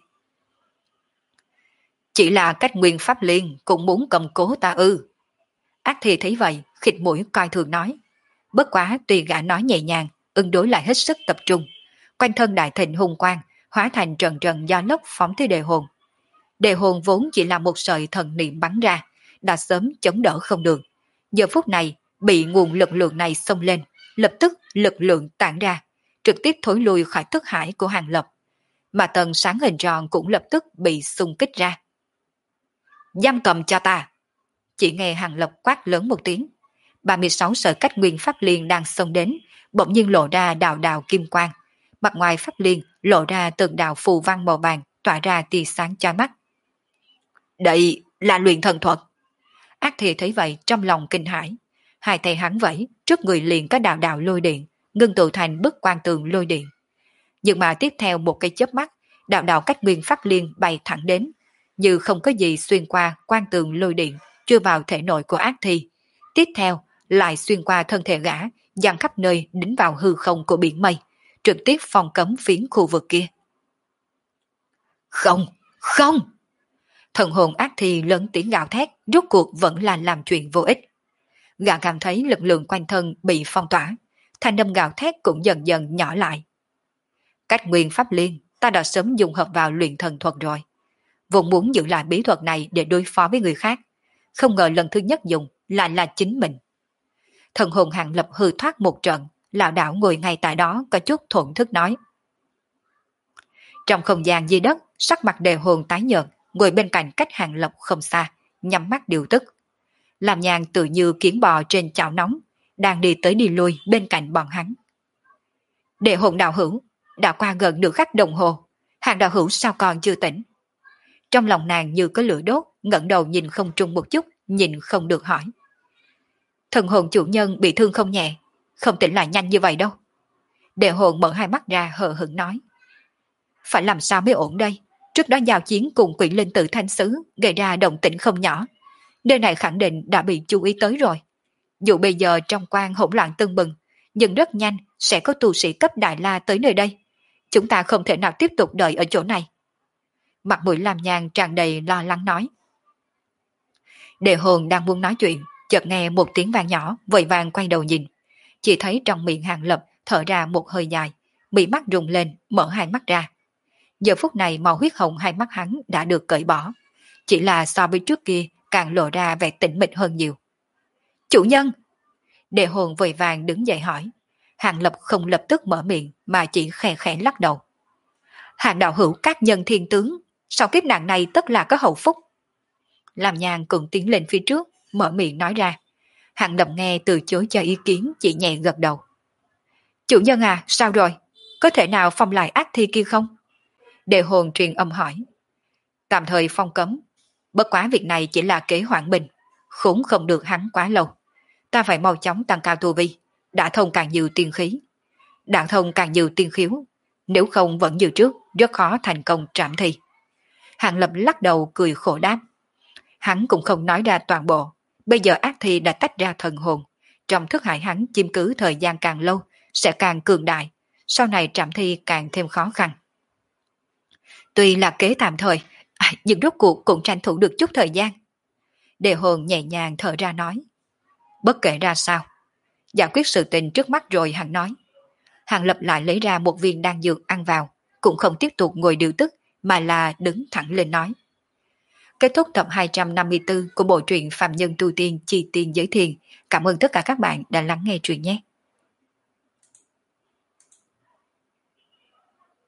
A: Chỉ là cách nguyên pháp liên cũng muốn cầm cố ta ư? Ác thi thấy vậy, khịt mũi coi thường nói. Bất quá tùy gã nói nhẹ nhàng, ứng đối lại hết sức tập trung. Quanh thân đại thịnh hùng quang, hóa thành trần trần gió lốc phóng tới đề hồn. Đề hồn vốn chỉ là một sợi thần niệm bắn ra, đã sớm chống đỡ không được. Giờ phút này, bị nguồn lực lượng này xông lên, lập tức lực lượng tản ra, trực tiếp thối lui khỏi thức hải của Hàng Lập. Mà tầng sáng hình tròn cũng lập tức bị xung kích ra. Giam cầm cho ta! Chỉ nghe Hàng Lập quát lớn một tiếng. 36 sợi cách nguyên pháp liên đang xông đến, bỗng nhiên lộ ra đạo đạo kim quang. Mặt ngoài pháp liên lộ ra từng đạo phù văn màu vàng tỏa ra tia sáng chói mắt. Đây là luyện thần thuật. Ác thi thấy vậy trong lòng kinh hãi. Hai tay hắn vẫy, trước người liền có đạo đạo lôi điện, ngưng tụ thành bức quang tường lôi điện. Nhưng mà tiếp theo một cái chớp mắt, đạo đạo cách nguyên pháp liên bay thẳng đến, như không có gì xuyên qua quang tường lôi điện, chui vào thể nội của ác thi. Tiếp theo lại xuyên qua thân thể gã, dàn khắp nơi đính vào hư không của biển mây, trực tiếp phong cấm phiến khu vực kia. Không, không! Thần hồn ác thi lớn tiếng gào thét, rốt cuộc vẫn là làm chuyện vô ích. Gã cảm thấy lực lượng quanh thân bị phong tỏa, thanh âm gào thét cũng dần dần nhỏ lại. Cách nguyên pháp liên, ta đã sớm dùng hợp vào luyện thần thuật rồi. Vốn muốn giữ lại bí thuật này để đối phó với người khác, không ngờ lần thứ nhất dùng lại là chính mình. Thần hồn Hàng Lập hư thoát một trận, lão đảo ngồi ngay tại đó có chút thổn thức nói. Trong không gian dưới đất, sắc mặt đề hồn tái nhợt, ngồi bên cạnh cách Hàng Lập không xa, nhắm mắt điều tức. Làm nhàn tự như kiến bò trên chảo nóng, đang đi tới đi lui bên cạnh bọn hắn. Đề hồn đạo hữu, đã qua gần nửa khắc đồng hồ, Hàng đạo hữu sao còn chưa tỉnh? Trong lòng nàng như có lửa đốt, ngẩng đầu nhìn không trung một chút, nhìn không được hỏi. Thần hồn chủ nhân bị thương không nhẹ, không tỉnh lại nhanh như vậy đâu. Đề hồn mở hai mắt ra hờ hững nói. Phải làm sao mới ổn đây? Trước đó giao chiến cùng quỷ linh tử thanh sứ gây ra động tĩnh không nhỏ. Nơi này khẳng định đã bị chú ý tới rồi. Dù bây giờ trong quan hỗn loạn tưng bừng, nhưng rất nhanh sẽ có tu sĩ cấp Đại La tới nơi đây. Chúng ta không thể nào tiếp tục đợi ở chỗ này. Mặt mũi Lam Nhan tràn đầy lo lắng nói. Đề hồn đang muốn nói chuyện, chợt nghe một tiếng vang nhỏ, vội vàng quay đầu nhìn. Chỉ thấy trong miệng Hàng Lập thở ra một hơi dài, mí mắt rung lên, mở hai mắt ra. Giờ phút này màu huyết hồng hai mắt hắn đã được cởi bỏ, chỉ là so với trước kia càng lộ ra vẻ tĩnh mịch hơn nhiều. Chủ nhân! Đề hồn vội vàng đứng dậy hỏi. Hàng Lập không lập tức mở miệng mà chỉ khẽ khẽ lắc đầu. Hàng đạo hữu các nhân thiên tướng, sau kiếp nạn này tất là có hậu phúc. Làm nhàn cũng tiến lên phía trước, mở miệng nói ra. Hàng Lập nghe từ chối cho ý kiến, chỉ nhẹ gật đầu. Chủ nhân à, sao rồi? Có thể nào phong lại ác thi kia không? Đề hồn truyền âm hỏi. Tạm thời phong cấm. Bất quá việc này chỉ là kế hoãn bình, khốn không được hắn quá lâu. Ta phải mau chóng tăng cao tu vi, đã thông càng nhiều tiên khí. Đạn thông càng nhiều tiên khiếu, nếu không vẫn như trước, rất khó thành công trảm thi. Hàng Lập lắc đầu cười khổ đáp. Hắn cũng không nói ra toàn bộ, bây giờ ác thi đã tách ra thần hồn, trong thức hải hắn chiếm cứ thời gian càng lâu, sẽ càng cường đại, sau này trảm thi càng thêm khó khăn. Tuy là kế tạm thời, nhưng rốt cuộc cũng tranh thủ được chút thời gian. Đề hồn nhẹ nhàng thở ra nói. Bất kể ra sao, giải quyết sự tình trước mắt rồi hắn nói. Hàng Lập lại lấy ra một viên đan dược ăn vào, cũng không tiếp tục ngồi điều tức, mà là đứng thẳng lên nói. Kết thúc tập 254 của bộ truyện Phạm Nhân Tu Tiên Chi Tiên Giới Thiền. Cảm ơn tất cả các bạn đã lắng nghe truyện nhé.